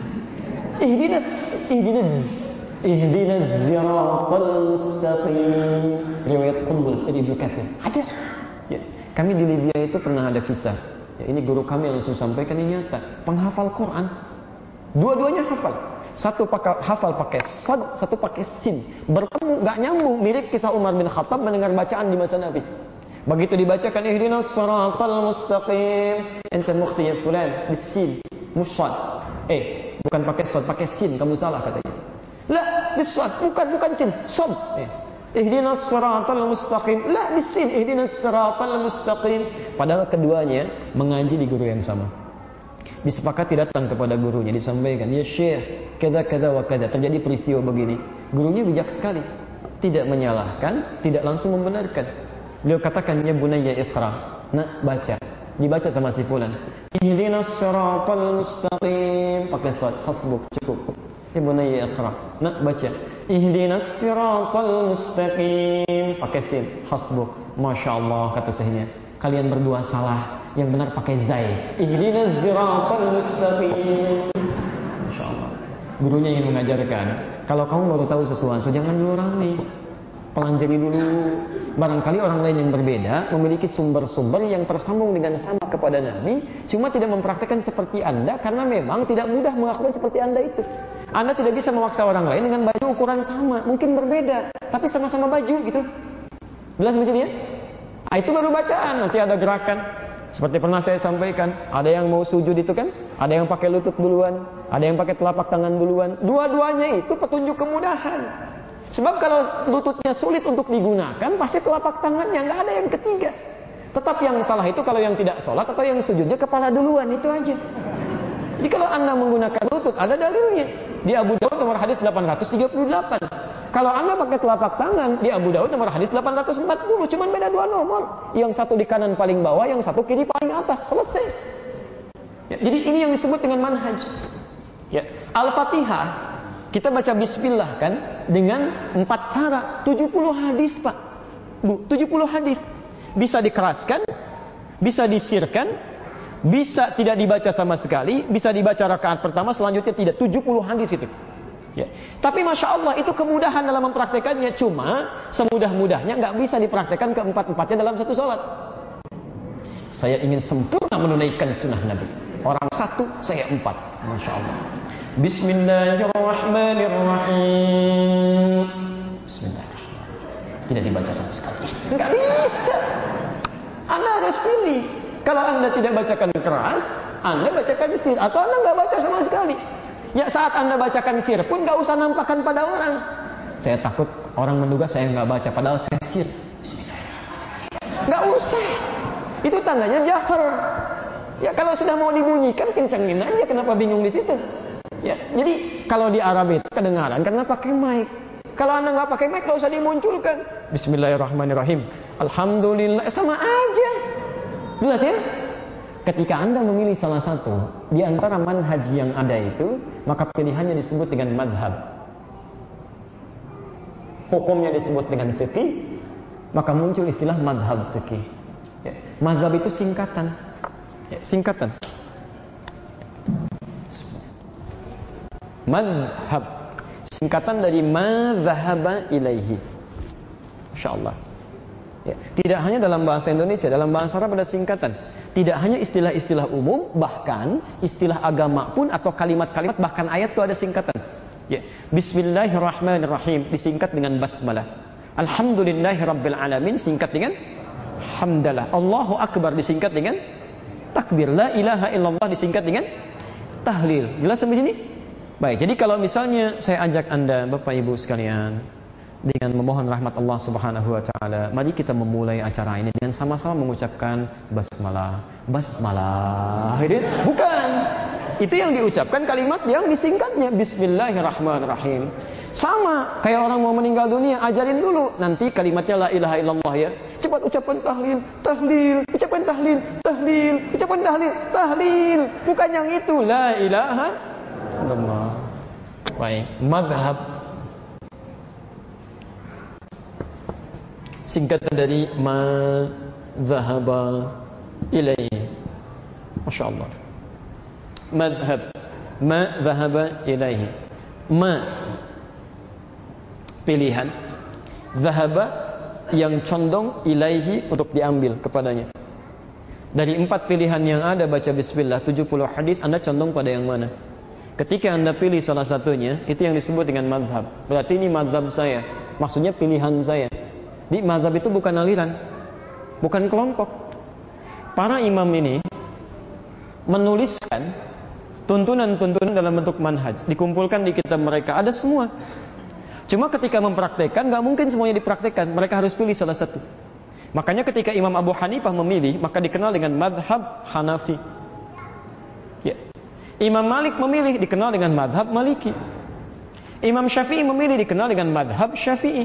ihdinas, ihdinas, ihdinas siratal mustaqim. Riwayat Qunbul dari Ibnu Katsir. Ada. Ya. Kami di Libya itu pernah ada kisah. Ya, ini guru kami yang langsung sampaikan, ini nyata. Penghafal Quran, dua-duanya hafal. Satu pakai hafal pakai sad, satu pakai sin. Bertemu gak nyambung, mirip kisah Umar bin Khattab mendengar bacaan di masa Nabi. Begitu dibacakan ihdinas siratal mustaqim, ente mukhti ya fulan, bisin, musad. Eh, bukan pakai sad, pakai sin, kamu salah katanya. La, bisad, bukan bukan sin, sad. Eh. Ihdinas siratal mustaqim, la bisin, ihdinas siratal mustaqim. Padahal keduanya mengaji di guru yang sama. Disepakati datang kepada gurunya, disampaikan, ya Syekh, kada kada wa kada, terjadi peristiwa begini. Gurunya bijak sekali, tidak menyalahkan, tidak langsung membenarkan. Beliau katakan, ya bunayya iqra, nak baca, dibaca sama si fulan. Ihdinas siratal mustaqim, pakai sad, hasbuk, cukup. Ya bunayya iqra, nak baca, ihdinas siratal mustaqim, pakai sin, hasbuk. Masya Allah, kata syekhnya, kalian berdua salah. Yang benar pakai zai. Ihdinas siratal mustaqim. Masyaallah. Gurunya ingin mengajarkan, kalau kamu baru tahu sesuatu, jangan dulu rame. Pelajari dulu. Barangkali orang lain yang berbeda memiliki sumber-sumber yang tersambung dengan sama kepada Nabi, cuma tidak mempraktikkan seperti Anda karena memang tidak mudah melakukan seperti Anda itu. Anda tidak bisa memaksa orang lain dengan baju ukuran sama, mungkin berbeda, tapi sama-sama baju gitu. Jelas di sini ya? Ah, itu baru bacaan, nanti ada gerakan. Seperti pernah saya sampaikan, ada yang mau sujud itu kan, ada yang pakai lutut duluan, ada yang pakai telapak tangan duluan. Dua-duanya itu petunjuk kemudahan. Sebab kalau lututnya sulit untuk digunakan, pasti telapak tangannya, nggak ada yang ketiga. Tetap yang salah itu kalau yang tidak sholat atau yang sujudnya kepala duluan, itu aja. Jadi kalau Anda menggunakan lutut, ada dalilnya. Di Abu Daud nomor hadis delapan ratus tiga puluh delapan. Kalau Anda pakai telapak tangan, di Abu Daud nomor hadis delapan ratus empat puluh, cuma beda dua nomor. Yang satu di kanan paling bawah, yang satu kiri paling atas, selesai. Ya, jadi ini yang disebut dengan manhaj. Ya, Al-Fatihah, kita baca bismillah kan, dengan empat cara, tujuh puluh hadis Pak. Bu, tujuh puluh hadis. Bisa dikeraskan, bisa disirkan, bisa tidak dibaca sama sekali, bisa dibaca rakaat pertama, selanjutnya tidak. tujuh puluh hadis itu. Ya. Tapi Masya Allah itu kemudahan dalam mempraktekannya. Cuma semudah-mudahnya nggak bisa dipraktekkan keempat-empatnya dalam satu sholat. Saya ingin sempurna menunaikan sunnah Nabi. Orang satu, saya empat. Masya Allah. Bismillahirrahmanirrahim. Bismillahirrahmanirrahim. Tidak dibaca sama sekali. Enggak bisa. Anda harus pilih. Kalau Anda tidak bacakan keras, Anda bacakan sir. Atau Anda nggak baca sama sekali. Ya saat Anda bacakan sir pun nggak usah nampakkan pada orang. Saya takut orang menduga saya nggak baca, padahal saya sir. Nggak usah. Itu tandanya jahar. Ya kalau sudah mau dibunyikan, kencengin aja. Kenapa bingung di situ? Ya, jadi kalau di Arab itu kedengaran karena pakai mic. Kalau Anda nggak pakai mic, nggak usah dimunculkan. Bismillahirrahmanirrahim. Alhamdulillah, sama aja. Jelas ya? Ketika Anda memilih salah satu di antara manhaj yang ada itu, maka pilihannya disebut dengan madhab. Hukumnya disebut dengan fikih, maka muncul istilah madhab fikih. Ya, madhab itu singkatan. Ya, singkatan. Madhab, singkatan dari madhaba ilaihi. Masya Allah. Ya, tidak hanya dalam bahasa Indonesia, dalam bahasa Arab ada singkatan. Tidak hanya istilah-istilah umum, bahkan istilah agama pun atau kalimat-kalimat, bahkan ayat itu ada singkatan. Ya, Bismillahirrahmanirrahim disingkat dengan basmalah. Alhamdulillahirabbil alamin singkat dengan hamdalah. Allahu akbar disingkat dengan takbir. La ilaha illallah disingkat dengan tahlil. Jelas sampai sini? Baik, jadi kalau misalnya saya ajak Anda Bapak Ibu sekalian dengan memohon rahmat Allah Subhanahu wa taala, mari kita memulai acara ini dengan sama-sama mengucapkan basmalah. Basmalah. Bukan. Itu yang diucapkan kalimat yang disingkatnya Bismillahirrahmanirrahim. Sama kayak orang mau meninggal dunia, ajarin dulu nanti kalimatnya la ilaha illallah ya. Cepat ucapkan tahlil, tahlil, ucapkan tahlil, tahlil, ucapkan tahlil, tahlil. Bukan yang itu la ilaha illallah. Baik, madhab singkatan dari ma dhahaba ilaihi. Masya Allah. Madhab, ma dhahaba ilaihi. Ma pilihan, dhahaba yang condong, ilaihi untuk diambil kepadanya. Dari empat pilihan yang ada baca bismillah, tujuh puluh hadis, Anda condong pada yang mana? Ketika Anda pilih salah satunya, itu yang disebut dengan madhab. Berarti ini madhab saya, maksudnya pilihan saya. Di madhab itu bukan aliran, bukan kelompok. Para imam ini menuliskan tuntunan-tuntunan dalam bentuk manhaj, dikumpulkan di kitab mereka, ada semua. Cuma ketika mempraktekkan, nggak mungkin semuanya dipraktekkan. Mereka harus pilih salah satu. Makanya ketika Imam Abu Hanifah memilih, maka dikenal dengan madhab Hanafi. Ya. Imam Malik memilih, dikenal dengan madhab Maliki. Imam Syafi'i memilih, dikenal dengan madhab Syafi'i.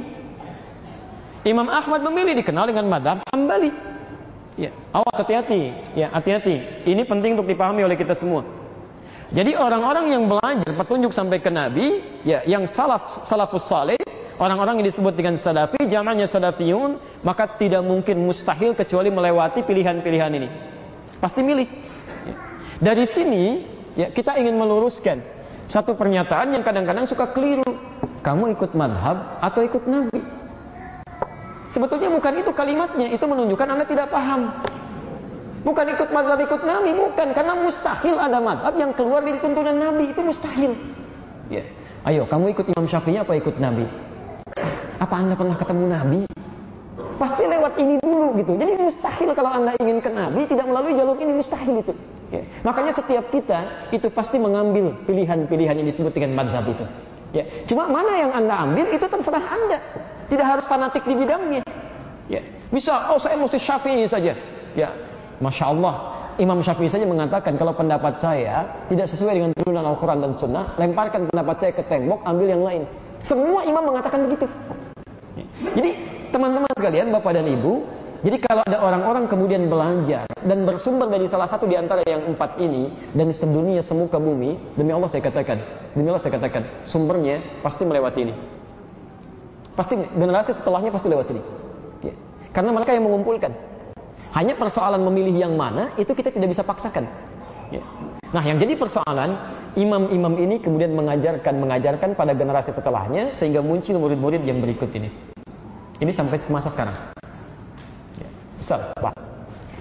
Imam Ahmad memilih, dikenal dengan madhab Hambali. Ya. Awas, hati-hati. Ya, hati-hati. Ini penting untuk dipahami oleh kita semua. Jadi orang-orang yang belajar petunjuk sampai ke Nabi, ya, yang salaf, salafus saleh, orang-orang yang disebut dengan salafi, jamannya salafiyun, maka tidak mungkin, mustahil kecuali melewati pilihan-pilihan ini. Pasti milih. Ya. Dari sini, ya, kita ingin meluruskan satu pernyataan yang kadang-kadang suka keliru. Kamu ikut madhab atau ikut Nabi? Sebetulnya bukan itu kalimatnya, itu menunjukkan Anda tidak paham. Bukan ikut madhab, ikut Nabi, bukan. Karena mustahil ada madhab yang keluar dari tuntunan Nabi, itu mustahil. Ya. Ayo, kamu ikut Imam Syafi'i apa ikut Nabi? Apa Anda pernah ketemu Nabi? Pasti lewat ini dulu gitu. Jadi mustahil kalau Anda ingin ke Nabi, tidak melalui jalur ini, mustahil itu. Ya. Makanya setiap kita itu pasti mengambil pilihan-pilihan yang disebut dengan madhab itu. Ya. Cuma mana yang Anda ambil, itu terserah Anda. Tidak harus fanatik di bidangnya. Ya. Bisa, oh saya mesti Syafi'i saja. Ya. Masya Allah, Imam Syafi'i saja mengatakan kalau pendapat saya tidak sesuai dengan turunan Al-Quran dan Sunnah, lemparkan pendapat saya ke tembok, ambil yang lain. Semua imam mengatakan begitu. Jadi teman-teman sekalian, Bapak dan Ibu, jadi kalau ada orang-orang kemudian belajar dan bersumber dari salah satu di antara yang empat ini, dan sedunia semuka bumi, demi Allah saya katakan, demi Allah saya katakan, sumbernya pasti melewati ini. Pasti generasi setelahnya pasti lewat sini. Ya. Karena mereka yang mengumpulkan. Hanya persoalan memilih yang mana, itu kita tidak bisa paksakan. Ya. Nah, yang jadi persoalan, imam-imam ini kemudian mengajarkan, mengajarkan pada generasi setelahnya, sehingga muncul murid-murid yang berikut ini. Ini sampai ke masa sekarang. Ya. Misal, Pak,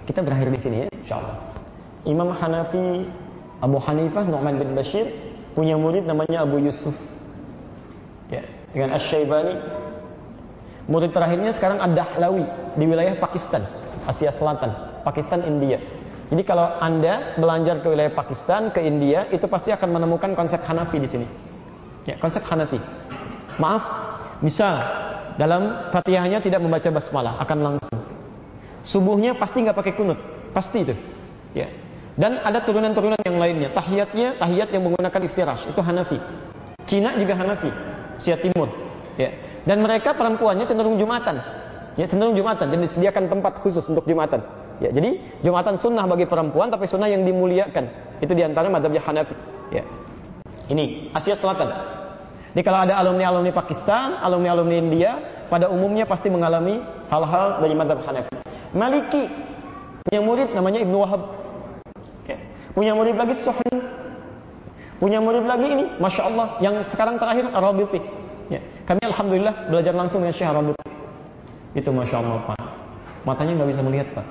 Kita berakhir di sini ya, insyaallah. Imam Hanafi Abu Hanifah Nu'man bin Bashir punya murid namanya Abu Yusuf. Ya, dengan Asy-Syaibani. Murid terakhirnya sekarang Ad-Dahlawi di wilayah Pakistan, Asia Selatan, Pakistan, India. Jadi kalau Anda belajar ke wilayah Pakistan, ke India, itu pasti akan menemukan konsep Hanafi di sini. Ya, konsep Hanafi. Maaf, misal dalam Fatihahnya tidak membaca basmalah, akan langsung. Subuhnya pasti nggak pakai kunut, pasti itu. Ya. Dan ada turunan-turunan yang lainnya. Tahiyatnya, tahiyat yang menggunakan iftirash, itu Hanafi. Cina juga Hanafi, Asia Timur. Ya. Dan mereka perempuannya cenderung Jumatan. Ya, cenderung Jumatan. Jadi disediakan tempat khusus untuk Jumatan. Ya, jadi Jumatan sunnah bagi perempuan, tapi sunnah yang dimuliakan. Itu diantara mazhabnya Hanafi. Ya. Ini Asia Selatan. Jadi kalau ada alumni-alumni Pakistan, alumni-alumni India, pada umumnya pasti mengalami hal-hal dari mazhab Hanafi. Maliki punya murid namanya Ibnu Wahab. Ya. Punya murid lagi Suhri. Punya murid lagi ini, masya Allah, yang sekarang terakhir Ar-Rabiti. Ya. Kami alhamdulillah belajar langsung dengan Syekh Ar-Rabiti. Itu masya Allah Pak. Matanya nggak bisa melihat Pak.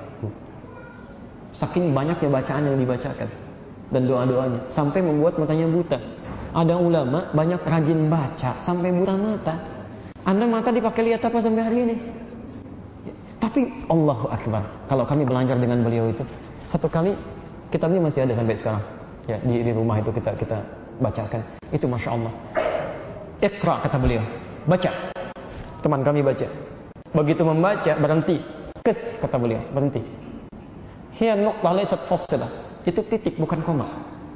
Saking banyaknya bacaan yang dibacakan dan doa-doanya, sampai membuat matanya buta. Ada ulama banyak rajin baca sampai buta mata. Anda mata dipakai lihat apa sampai hari ini? Ya. Tapi Allahu Akbar. Kalau kami belajar dengan beliau itu, satu kali kitabnya masih ada sampai sekarang. Ya, di, di rumah itu kita kita bacakan. Itu masya Allah. Iqra kata beliau, baca. Teman kami baca. Begitu membaca berhenti. Kes kata beliau, berhenti. Hiya nuqtah laysat fassilah. Itu titik bukan koma.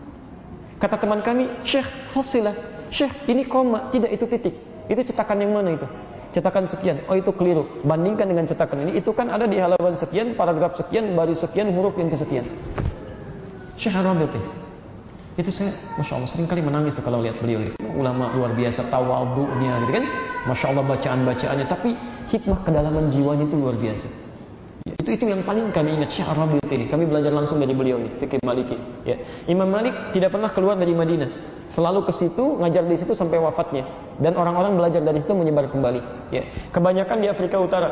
Kata teman kami, Syekh fassilah. Syekh ini koma, tidak itu titik. Itu cetakan yang mana itu? Cetakan sekian. Oh itu keliru. Bandingkan dengan cetakan ini, itu kan ada di halaman sekian, paragraf sekian, baris sekian, huruf yang kesekian. Syekh Ar-Rabiti. Itu saya, masya Allah, sering kali menangis tuh kalau lihat beliau itu. Ulama luar biasa, tawadhu'nya gitu kan. Masya Allah bacaan-bacaannya, tapi hikmah kedalaman jiwanya itu luar biasa. Ya, itu itu yang paling kami ingat Syekh Ar-Rabiti ini. Kami belajar langsung dari beliau ini, fikih Maliki. Ya. Imam Malik tidak pernah keluar dari Madinah. Selalu ke situ, ngajar di situ sampai wafatnya. Dan orang-orang belajar dari situ menyebar kembali. Ya. Kebanyakan di Afrika Utara.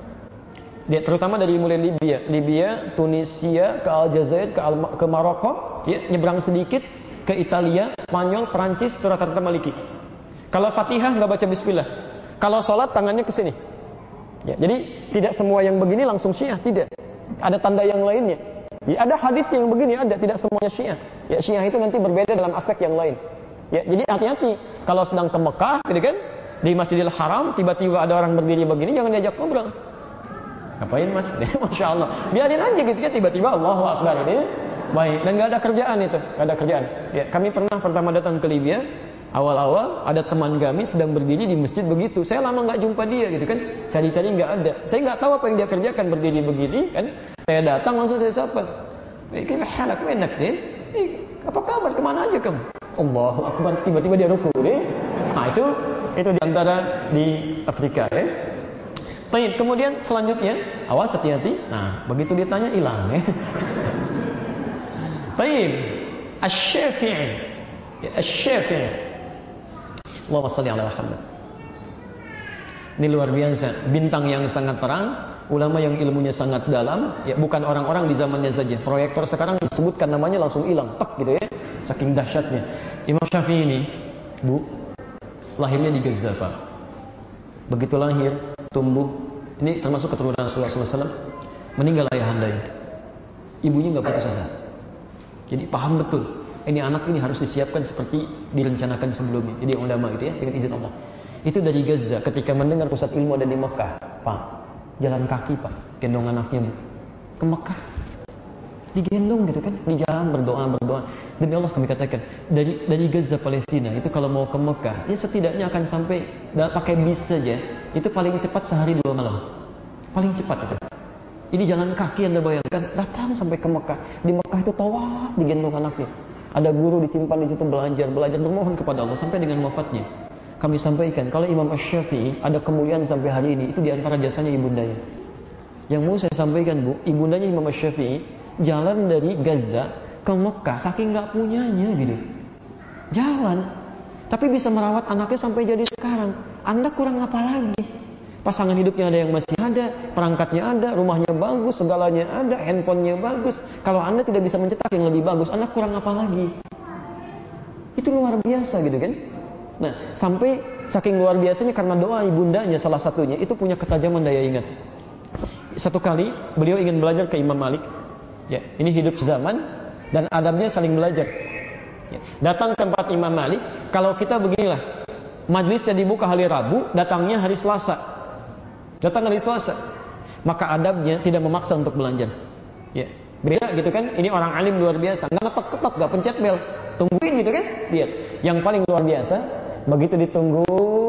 Ya, terutama dari mulai Libya, Libya, Tunisia, ke Aljazair, ke, Al- ke Maroko, ya, nyebrang sedikit ke Italia, Spanyol, Perancis, itu rata-rata Maliki. Kalau Fatihah nggak baca Bismillah. Kalau sholat tangannya ke sini. Ya, jadi tidak semua yang begini langsung Syiah, tidak. Ada tanda yang lainnya. Ya, ada hadis yang begini, ada, tidak semuanya Syiah. Ya, Syiah itu nanti berbeda dalam aspek yang lain. Ya, jadi hati-hati kalau sedang ke Mekah, gitu kan, di Masjidil Haram tiba-tiba ada orang berdiri begini, jangan diajak ngobrol. Ngapain mas? Masya Allah. Biarin aja gitu ya, tiba-tiba Allahu Akbar ini. Baik, dan gak ada kerjaan itu, gak ada kerjaan. Ya, kami pernah pertama datang ke Libya, awal-awal ada teman kami sedang berdiri di masjid begitu. Saya lama gak jumpa dia gitu kan, cari-cari gak ada. Saya gak tahu apa yang dia kerjakan berdiri begini kan. Saya datang langsung saya sapa. Kira halak menak deh. Apa kabar? Kemana aja kamu? Allahu Akbar. Tiba-tiba dia ruku deh. Nah itu itu diantara di Afrika ya. Baik, kemudian selanjutnya, awas hati-hati. Nah, begitu ditanya hilang ya. Baik, Asy-Syafi'i. Ya, Asy-Syafi'i. Allahumma shalli ala Muhammad. Ini luar biasa, bintang yang sangat terang, ulama yang ilmunya sangat dalam, ya bukan orang-orang di zamannya saja. Proyektor sekarang disebutkan namanya langsung hilang, tek gitu ya. Saking dahsyatnya. Imam Syafi'i ini, Bu, lahirnya di Gaza, Pak. Begitu lahir, tumbuh, ini termasuk keturunan Rasulullah shallallahu alaihi wasallam, meninggal ayahandanya. Ibunya nggak putus asa. Jadi paham betul, ini anak ini harus disiapkan seperti direncanakan sebelumnya. Jadi ulama itu ya, dengan izin Allah. Itu dari Gaza, ketika mendengar pusat ilmu ada di Mekah, Pak, jalan kaki Pak, gendong anaknya Bu, ke Mekah. Digendong gitu kan, di jalan berdoa berdoa. Demi Allah kami katakan, dari dari Gaza Palestina itu kalau mau ke Mekah, ya setidaknya akan sampai pakai bis saja, itu paling cepat sehari dua malam, paling cepat itu. Ini jalan kaki Anda bayangkan, datang sampai ke Mekah. Di Mekah itu tawaf, digendong anaknya. Ada guru disimpan di situ belajar, belajar bermohon kepada Allah sampai dengan wafatnya. Kami sampaikan, kalau Imam Asy-Syafi'i ada kemuliaan sampai hari ini, itu diantara jasanya ibundanya. Yang mau saya sampaikan Bu, ibundanya Imam Asy-Syafi'i jalan dari Gaza ke Mekah, saking nggak punyanya gitu. Jalan, tapi bisa merawat anaknya sampai jadi sekarang. Anda kurang apa lagi? Pasangan hidupnya ada yang masih ada, perangkatnya ada, rumahnya bagus, segalanya ada, handphonenya bagus. Kalau Anda tidak bisa mencetak yang lebih bagus, Anda kurang apa lagi? Itu luar biasa gitu kan. Nah, sampai saking luar biasanya karena doa ibundanya salah satunya itu punya ketajaman daya ingat. Satu kali beliau ingin belajar ke Imam Malik. Ya, ini hidup sezaman dan adabnya saling belajar. Ya, datang ke tempat Imam Malik, kalau kita beginilah, majlisnya dibuka hari Rabu, datangnya hari Selasa. Datang hari Selasa. Maka adabnya tidak memaksa untuk belajar. Ya, beda gitu kan? Ini orang alim luar biasa, enggak ngetok-ketok, enggak pencet bel. Tungguin gitu kan? Lihat. Yang paling luar biasa, begitu ditunggu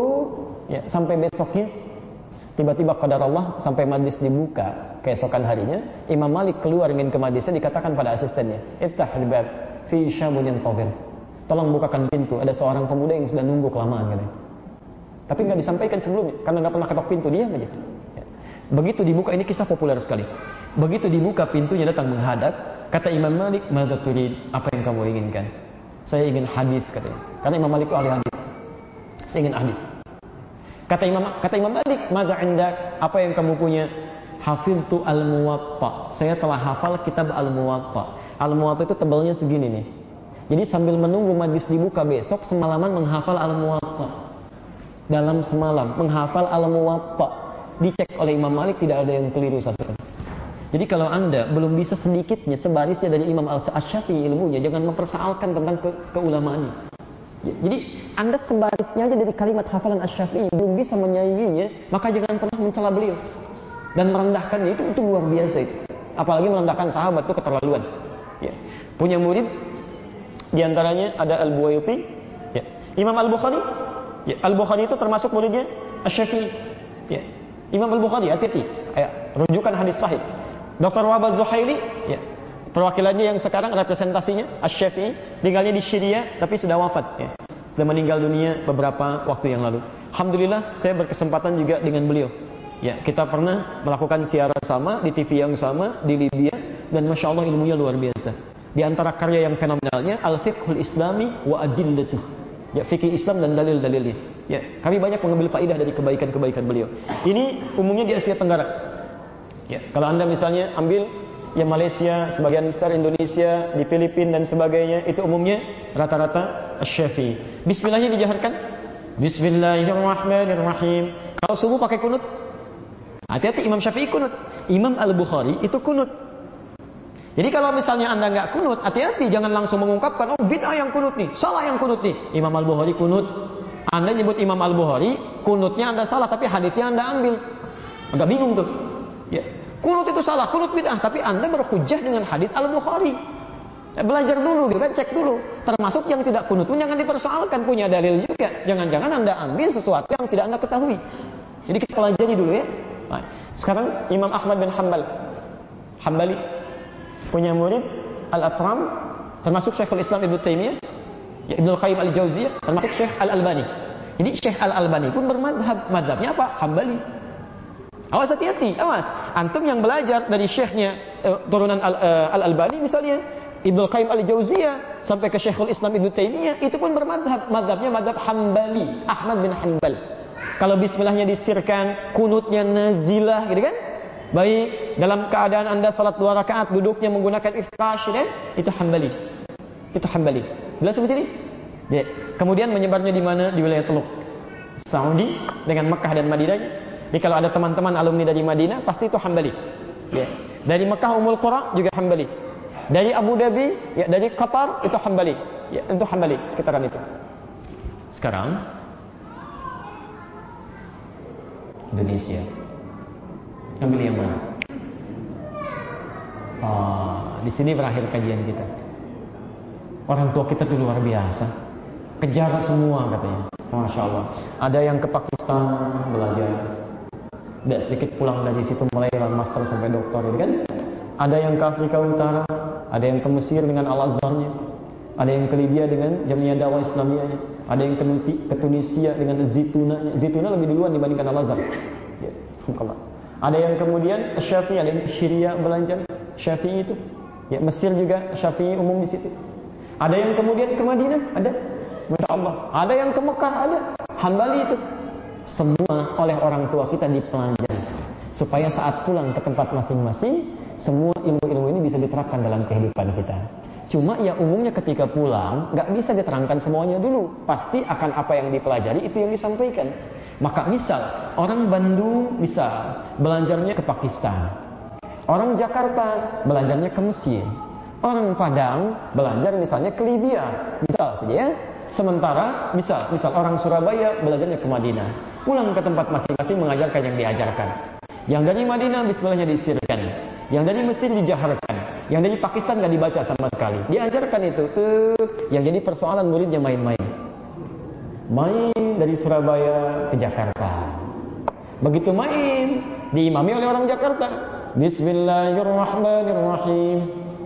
ya, sampai besoknya tiba-tiba qadar Allah sampai majlis dibuka keesokan harinya, Imam Malik keluar ingin ke majlisnya, dikatakan pada asistennya, "Iftahil bab fi syabun yantazir." Tolong bukakan pintu, ada seorang pemuda yang sudah nunggu kelamaan katanya. Tapi enggak disampaikan sebelumnya karena enggak pernah ketok pintu, dia aja. Ya. Begitu dibuka, ini kisah populer sekali. Begitu dibuka pintunya datang menghadap, kata Imam Malik, "Madza turid?" Apa yang kamu inginkan? Saya ingin hadis katanya. Karena Imam Malik itu ahli hadis. Saya ingin hadis. Kata Imam kata Imam Malik, "Madza indak?" Apa yang kamu punya? "Hafiztu al-Muwatta." Saya telah hafal kitab al-Muwatta. Al-Muwatta itu tebalnya segini nih. Jadi sambil menunggu majlis dibuka besok, semalaman menghafal al-Muwatta. Dalam semalam menghafal al-Muwatta. Dicek oleh Imam Malik, tidak ada yang keliru satu. Jadi kalau Anda belum bisa sedikitnya sebarisnya dari Imam Al-Syafi'i ilmunya, jangan mempersoalkan tentang ke keulamaannya. Ya, jadi Anda sebarisnya aja dari kalimat hafalan Asy-Syafi'i belum bisa menyainginya, maka jangan pernah mencela beliau dan merendahkannya. Itu itu luar biasa itu. Apalagi merendahkan sahabat itu keterlaluan. Ya. Punya murid diantaranya ada Al-Buwaiti, ya. Imam Al-Bukhari, ya. Al-Bukhari itu termasuk muridnya Asy-Syafi'i. Ya. Imam Al-Bukhari, hati-hati. Ya. Rujukan hadis sahih. Doktor Wahab Az-Zuhaili, ya. Perwakilannya yang sekarang representasinya Asy-Syafi'i, tinggalnya di Syria tapi sudah wafat ya. Sudah meninggal dunia beberapa waktu yang lalu. Alhamdulillah saya berkesempatan juga dengan beliau. Ya, kita pernah melakukan siaran sama di T V yang sama di Libya dan Masya Allah ilmunya luar biasa. Di antara karya yang fenomenalnya Al-Fiqhul Islami wa Adillatuh. Ya, fikih Islam dan dalil-dalilnya. Ya, kami banyak mengambil faidah dari kebaikan-kebaikan beliau. Ini umumnya di Asia Tenggara. Ya, kalau Anda misalnya ambil ya Malaysia, sebagian besar Indonesia, di Filipina dan sebagainya, itu umumnya rata-rata Asy-Syafi'i. Bismillahnya dijaharkan. Bismillahirrahmanirrahim. Kalau subuh pakai kunut. Hati-hati, Imam Syafi'i kunut. Imam Al-Bukhari itu kunut. Jadi kalau misalnya Anda nggak kunut, hati-hati, jangan langsung mengungkapkan, oh bid'ah yang kunut nih, salah yang kunut nih. Imam Al-Bukhari kunut. Anda nyebut Imam Al-Bukhari, kunutnya Anda salah, tapi hadisnya Anda ambil. Agak bingung tuh. Ya. Kunut itu salah, kunut bid'ah, tapi Anda berhujjah dengan hadis Al-Bukhari. Ya, belajar dulu, gitu kan, cek dulu. Termasuk yang tidak kunut pun jangan dipersoalkan, punya dalil juga. Jangan-jangan Anda ambil sesuatu yang tidak Anda ketahui. Jadi kita pelajari dulu ya. Nah, sekarang Imam Ahmad bin Hanbal, Hambali, punya murid Al-Athram, termasuk Syekhul Islam Ibnu Taimiyah, ya, Ibnu Qayyim Al-Jauziyah, termasuk Syekh Al-Albani. Jadi Syekh Al-Albani pun bermadhab, madhabnya apa? Hambali. Awas, hati-hati, awas. Antum yang belajar dari syekhnya eh, turunan Al, eh, Al-Albani misalnya, Ibnu Qayyim Al-Jauziyah sampai ke Syekhul Islam Ibnu Taimiyah, itu pun bermadhab, madhabnya madhab Hambali, Ahmad bin Hanbal. Kalau bismillahnya disirkan, kunutnya nazilah, gitu kan? Baik, dalam keadaan Anda salat dua rakaat, duduknya menggunakan iftash, kan? Itu Hambali. Itu Hambali. Jelas sampai sini? Ya. Kemudian menyebarnya di mana? Di wilayah Teluk Saudi dengan Mekah dan Madinah. Jadi kalau ada teman-teman alumni dari Madinah, pasti itu Hambali. Ya. Dari Mekah Ummul Qura juga Hambali. Dari Abu Dhabi, ya, dari Qatar itu Hambali. Ya, itu Hambali, sekitaran itu. Sekarang Indonesia. Ambil yang mana? Oh, di sini berakhir kajian kita. Orang tua kita tuh luar biasa. Kejar semua katanya. Masya Allah. Ada yang ke Pakistan belajar. Tidak sedikit pulang dari situ mulai master sampai doktor, kan? Ada yang ke Afrika Utara, ada yang ke Mesir dengan Al-Azharnya, ada yang ke Libya dengan Jamiah Dakwah Islamiyahnya, ada yang ke, ke Tunisia dengan Zitunanya. Zituna lebih duluan dibandingkan Al-Azhar. Ya, ada yang kemudian ke Syafi'i, ada yang ke Syria belajar Syafi'i itu. Ya, Mesir juga Syafi'i umum di situ. Ada yang kemudian ke Madinah, ada. Masya Allah. Ada yang ke Mekah, ada. Hambali itu. semua oleh orang tua kita dipelajari, supaya saat pulang ke tempat masing-masing, semua ilmu-ilmu ini bisa diterapkan dalam kehidupan kita. Cuma ya umumnya ketika pulang nggak bisa diterangkan semuanya dulu. Pasti akan apa yang dipelajari itu yang disampaikan. Maka misal orang Bandung bisa belajarnya ke Pakistan, orang Jakarta belajarnya ke Mesir, orang Padang belajar misalnya ke Libya, misal saja ya. Sementara misal misal orang Surabaya belajarnya ke Madinah, pulang ke tempat masing-masing mengajarkan yang diajarkan. Yang dari Madinah bismillahnya disirkan, yang dari Mesir dijaharkan, yang dari Pakistan nggak dibaca sama sekali, diajarkan itu tuh. Yang jadi persoalan muridnya main-main, main dari Surabaya ke Jakarta. Begitu main diimami oleh orang Jakarta, Bismillahirrahmanirrahim,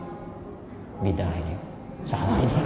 bidah ini, salah ini.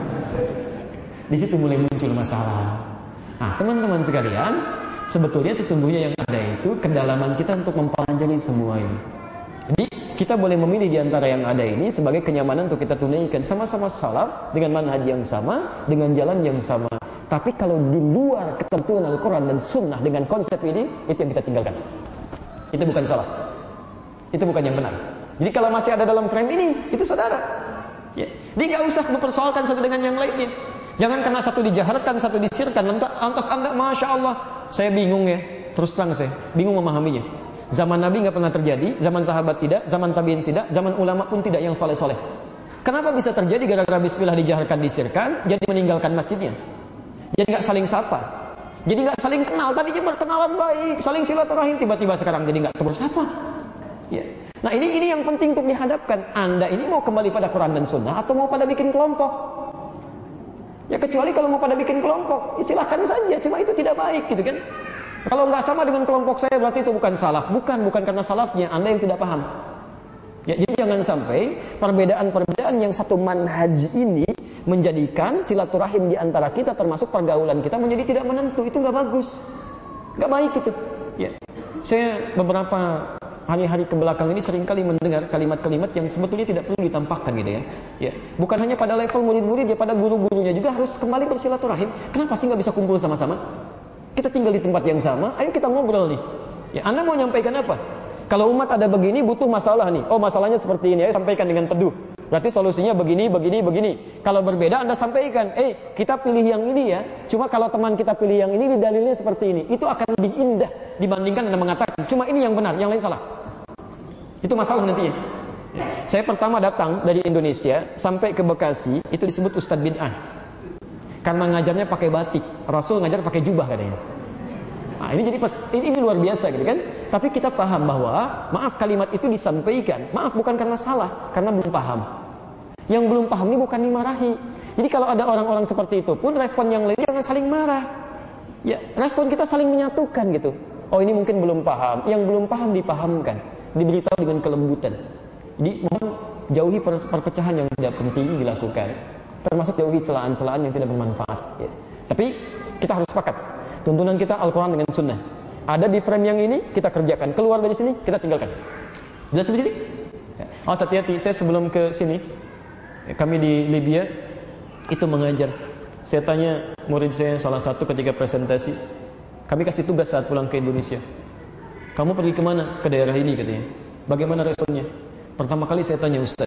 Di situ mulai muncul masalah. Nah, teman-teman sekalian, sebetulnya sesungguhnya yang ada itu kedalaman kita untuk mempelajari semua ini. Jadi kita boleh memilih di antara yang ada ini sebagai kenyamanan untuk kita tunaikan, sama-sama salaf dengan manhaj yang sama, dengan jalan yang sama. Tapi kalau di luar ketentuan Al-Quran dan Sunnah dengan konsep ini, itu yang kita tinggalkan. Itu bukan salah. Itu bukan yang benar. Jadi kalau masih ada dalam frame ini, itu saudara. Ya. Dia nggak usah mempersoalkan satu dengan yang lainnya. Jangan karena satu dijaharkan, satu disirkan, lantas anda, masya Allah, saya bingung ya, terus terang saya bingung memahaminya. Zaman Nabi nggak pernah terjadi, zaman sahabat tidak, zaman tabiin tidak, zaman ulama pun tidak yang soleh-soleh. Kenapa bisa terjadi gara-gara bismillah dijaharkan, disirkan, jadi meninggalkan masjidnya? Jadi nggak saling sapa, jadi nggak saling kenal. Tadinya berkenalan baik, saling silaturahim, tiba-tiba sekarang jadi nggak tegur sapa. Ya. Nah ini ini yang penting untuk dihadapkan. Anda ini mau kembali pada Quran dan Sunnah atau mau pada bikin kelompok? Ya kecuali kalau mau pada bikin kelompok, silahkan saja. Cuma itu tidak baik, gitu kan? Kalau nggak sama dengan kelompok saya berarti itu bukan salaf. Bukan, bukan karena salafnya, Anda yang tidak paham. Ya, jadi jangan sampai perbedaan-perbedaan yang satu manhaj ini menjadikan silaturahim di antara kita, termasuk pergaulan kita, menjadi tidak menentu. Itu nggak bagus, nggak baik itu. Ya, saya beberapa hari-hari kebelakang ini seringkali mendengar kalimat-kalimat yang sebetulnya tidak perlu ditampakkan gitu ya. Ya, bukan hanya pada level murid-murid ya, pada guru-gurunya juga harus kembali bersilaturahim. Kenapa sih nggak bisa kumpul sama-sama? Kita tinggal di tempat yang sama, ayo kita ngobrol nih. Ya, Anda mau nyampaikan apa? Kalau umat ada begini butuh masalah nih. Oh, masalahnya seperti ini, ayo sampaikan dengan teduh. Berarti solusinya begini, begini, begini. Kalau berbeda Anda sampaikan, eh kita pilih yang ini ya. Cuma kalau teman kita pilih yang ini, dalilnya seperti ini. Itu akan lebih indah dibandingkan Anda mengatakan, cuma ini yang benar, yang lain salah. Itu masalah nantinya. Saya pertama datang dari Indonesia sampai ke Bekasi, itu disebut Ustadz Bid'ah. Karena ngajarnya pakai batik, Rasul ngajar pakai jubah katanya. Nah, ini jadi pas, ini, ini luar biasa gitu kan. Tapi kita paham bahwa maaf kalimat itu disampaikan, maaf bukan karena salah, karena belum paham. Yang belum paham ini bukan dimarahi. Jadi kalau ada orang-orang seperti itu pun respon yang lain jangan saling marah. Ya, respon kita saling menyatukan gitu. Oh ini mungkin belum paham, yang belum paham dipahamkan, diberitahu dengan kelembutan. Jadi mohon jauhi per- perpecahan yang tidak penting dilakukan, termasuk jauhi celaan-celaan yang tidak bermanfaat. Ya. Tapi kita harus sepakat, tuntunan kita Al-Quran dengan Sunnah. Ada di frame yang ini kita kerjakan, keluar dari sini kita tinggalkan. Jelas di sini? Ya. Oh, hati-hati, saya sebelum ke sini, ya, kami di Libya itu mengajar. Saya tanya murid saya salah satu ketika presentasi, kami kasih tugas saat pulang ke Indonesia. Kamu pergi kemana? Ke daerah ini katanya. Bagaimana responnya? Pertama kali saya tanya, Ustaz,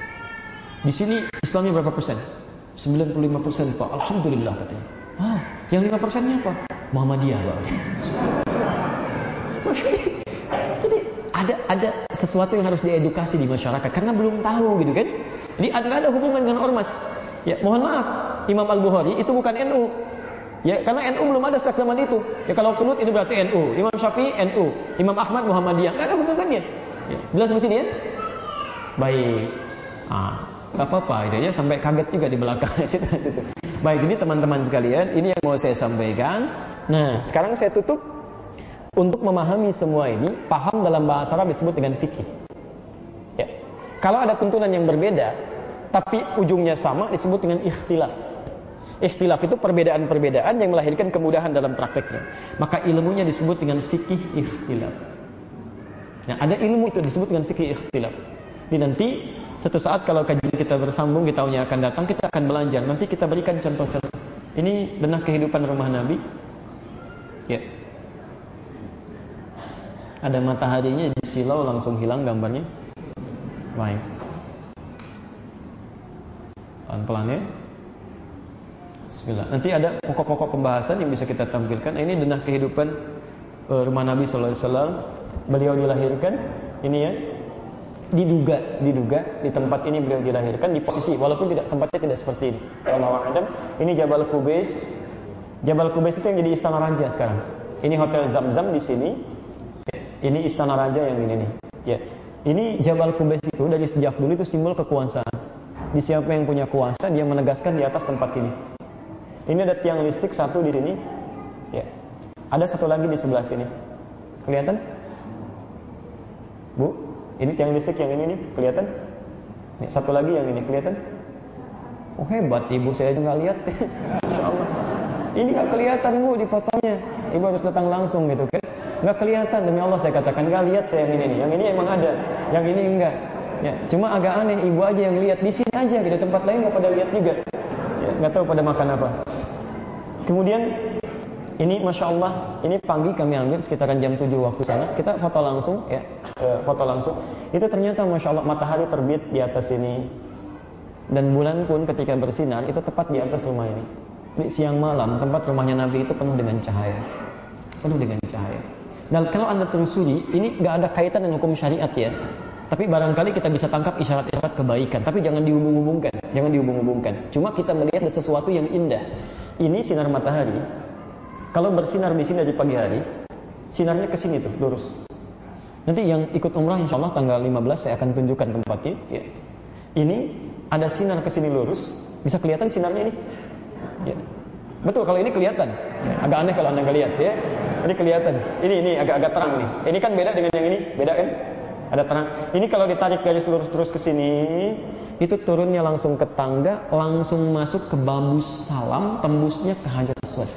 di sini Islamnya berapa persen? sembilan puluh lima persen Pak. Alhamdulillah katanya. Ah, yang lima persennya apa? Muhammadiyah Pak. Jadi ada ada sesuatu yang harus diedukasi di masyarakat karena belum tahu gitu kan. Jadi ada ada hubungan dengan ormas. Ya, mohon maaf, Imam Al-Bukhari itu bukan N U. Ya, karena N U belum ada sejak zaman itu. Ya kalau kunut itu berarti N U. Imam Syafi'i N U, Imam Ahmad Muhammadiyah. Enggak ada hubungannya. Ya, jelas di sini ya? Baik. Ah, enggak apa-apa, idenya sampai kaget juga di belakang situ situ. Baik, ini teman-teman sekalian, ini yang mau saya sampaikan. Nah, sekarang saya tutup. Untuk memahami semua ini, paham dalam bahasa Arab disebut dengan fikih. Ya. Kalau ada tuntunan yang berbeda, tapi ujungnya sama, disebut dengan ikhtilaf. Ikhtilaf itu perbedaan-perbedaan yang melahirkan kemudahan dalam prakteknya. Maka ilmunya disebut dengan fikih ikhtilaf. Nah, ada ilmu itu disebut dengan fikih ikhtilaf. Jadi nanti suatu saat kalau kajian kita bersambung di tahun yang akan datang, kita akan belajar. Nanti kita berikan contoh-contoh. Ini benar kehidupan rumah Nabi. Ya. ada mataharinya di silau langsung hilang gambarnya. Baik. Pelan-pelan ya. Bismillah. Nanti ada pokok-pokok pembahasan yang bisa kita tampilkan. Ini denah kehidupan uh, rumah Nabi Sallallahu Alaihi Wasallam. Beliau dilahirkan. Ini ya. Diduga, diduga di tempat ini beliau dilahirkan di posisi walaupun tidak tempatnya tidak seperti ini. Wallahu a'lam. Ini Jabal Qubais. Jabal Qubais itu yang jadi istana raja sekarang. Ini Hotel Zamzam di sini. Ini istana raja yang ini nih. Ya. Ini Jabal Qubais itu dari sejak dulu itu simbol kekuasaan. Di siapa yang punya kuasa dia menegaskan di atas tempat ini. Ini ada tiang listrik satu di sini. Ya. Ada satu lagi di sebelah sini. Kelihatan? Bu, ini tiang listrik yang ini nih, kelihatan? Nih, satu lagi yang ini kelihatan? Oh hebat, ibu saya juga nggak lihat. Masya Allah. Ini nggak kelihatan bu di fotonya. Ibu harus datang langsung gitu kan? Nggak kelihatan, demi Allah saya katakan nggak lihat saya yang ini nih. Yang ini emang ada, yang ini enggak. Ya, cuma agak aneh, ibu aja yang lihat di sini aja, di tempat lain nggak pada lihat juga. Ya, nggak tahu pada makan apa. Kemudian ini Masya Allah, ini pagi kami ambil sekitaran jam tujuh waktu sana. Kita foto langsung ya, e, foto langsung. Itu ternyata Masya Allah matahari terbit di atas ini. Dan bulan pun ketika bersinar itu tepat di atas rumah ini. Di siang malam tempat rumahnya Nabi itu penuh dengan cahaya. Penuh dengan cahaya. Dan kalau anda telusuri, ini nggak ada kaitan dengan hukum syariat ya. Tapi barangkali kita bisa tangkap isyarat-isyarat kebaikan. Tapi jangan dihubung-hubungkan. Jangan dihubung-hubungkan. Cuma kita melihat ada sesuatu yang indah. Ini sinar matahari. Kalau bersinar di sini di pagi hari, sinarnya ke sini tuh, lurus. Nanti yang ikut umrah insya Allah tanggal lima belas saya akan tunjukkan tempatnya. Ya. Ini ada sinar ke sini lurus. Bisa kelihatan sinarnya ini? Ya. Betul, kalau ini kelihatan. Ya. Agak aneh kalau anda nggak lihat ya. Ini kelihatan. Ini ini agak-agak terang nih. Ini kan beda dengan yang ini, beda kan? Ada terang. Ini kalau ditarik garis lurus terus ke sini, itu turunnya langsung ke tangga, langsung masuk ke bambu salam, tembusnya ke Hajar Aswad.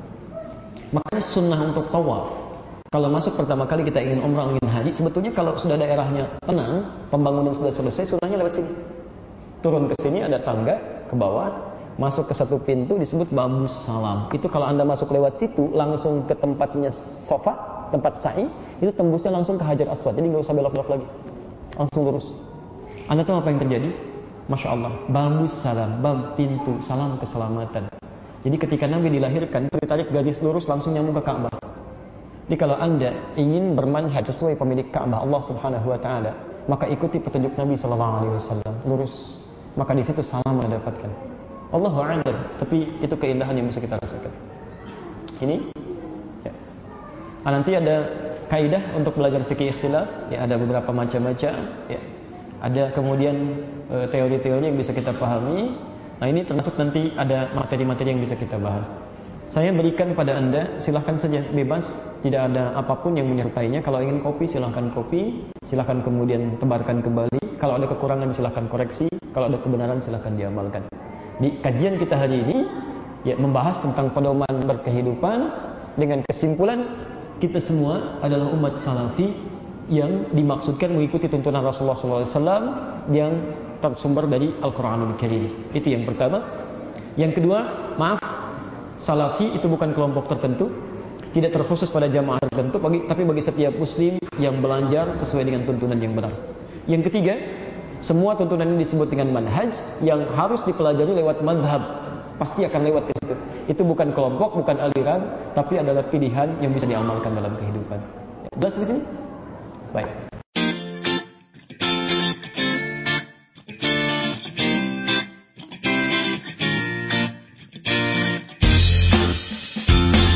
Makanya sunnah untuk tawaf. Kalau masuk pertama kali kita ingin umrah, ingin haji, sebetulnya kalau sudah daerahnya tenang, pembangunan sudah selesai, sunnahnya lewat sini. Turun ke sini ada tangga ke bawah, masuk ke satu pintu disebut bambu salam. Itu kalau anda masuk lewat situ, langsung ke tempatnya sofa, tempat sa'i, itu tembusnya langsung ke Hajar Aswad. Jadi nggak usah belok-belok lagi, langsung lurus. Anda tahu apa yang terjadi? Masya Allah, bambu salam, bam pintu salam keselamatan. Jadi ketika Nabi dilahirkan itu ditarik garis lurus langsung nyambung ke Ka'bah. Jadi kalau anda ingin bermanhaj sesuai pemilik Ka'bah Allah Subhanahu Wa Taala, maka ikuti petunjuk Nabi Sallallahu Alaihi Wasallam lurus. Maka di situ salam anda dapatkan. Allahu a'lam. Tapi itu keindahan yang bisa kita rasakan. Ini. Ya. Nah, nanti ada kaidah untuk belajar fikih ikhtilaf. Ya, ada beberapa macam-macam. Ya. Ada kemudian e, teori-teori yang bisa kita pahami. Nah ini termasuk nanti ada materi-materi yang bisa kita bahas. Saya berikan pada anda, silahkan saja bebas, tidak ada apapun yang menyertainya. Kalau ingin kopi silahkan kopi, silahkan kemudian tebarkan kembali. Kalau ada kekurangan silahkan koreksi, kalau ada kebenaran silahkan diamalkan. Di kajian kita hari ini ya membahas tentang pedoman berkehidupan dengan kesimpulan kita semua adalah umat salafi yang dimaksudkan mengikuti tuntunan Rasulullah shallallahu alaihi wasallam yang tersumber dari Al-Quranul Karim. Itu yang pertama. Yang kedua, maaf, salafi itu bukan kelompok tertentu, tidak terkhusus pada jamaah tertentu, bagi, tapi bagi setiap muslim yang belajar sesuai dengan tuntunan yang benar. Yang ketiga, semua tuntunan ini disebut dengan manhaj yang harus dipelajari lewat madhab. Pasti akan lewat ke situ. Itu bukan kelompok, bukan aliran, tapi adalah pilihan yang bisa diamalkan dalam kehidupan. Jelas di sini? Baik.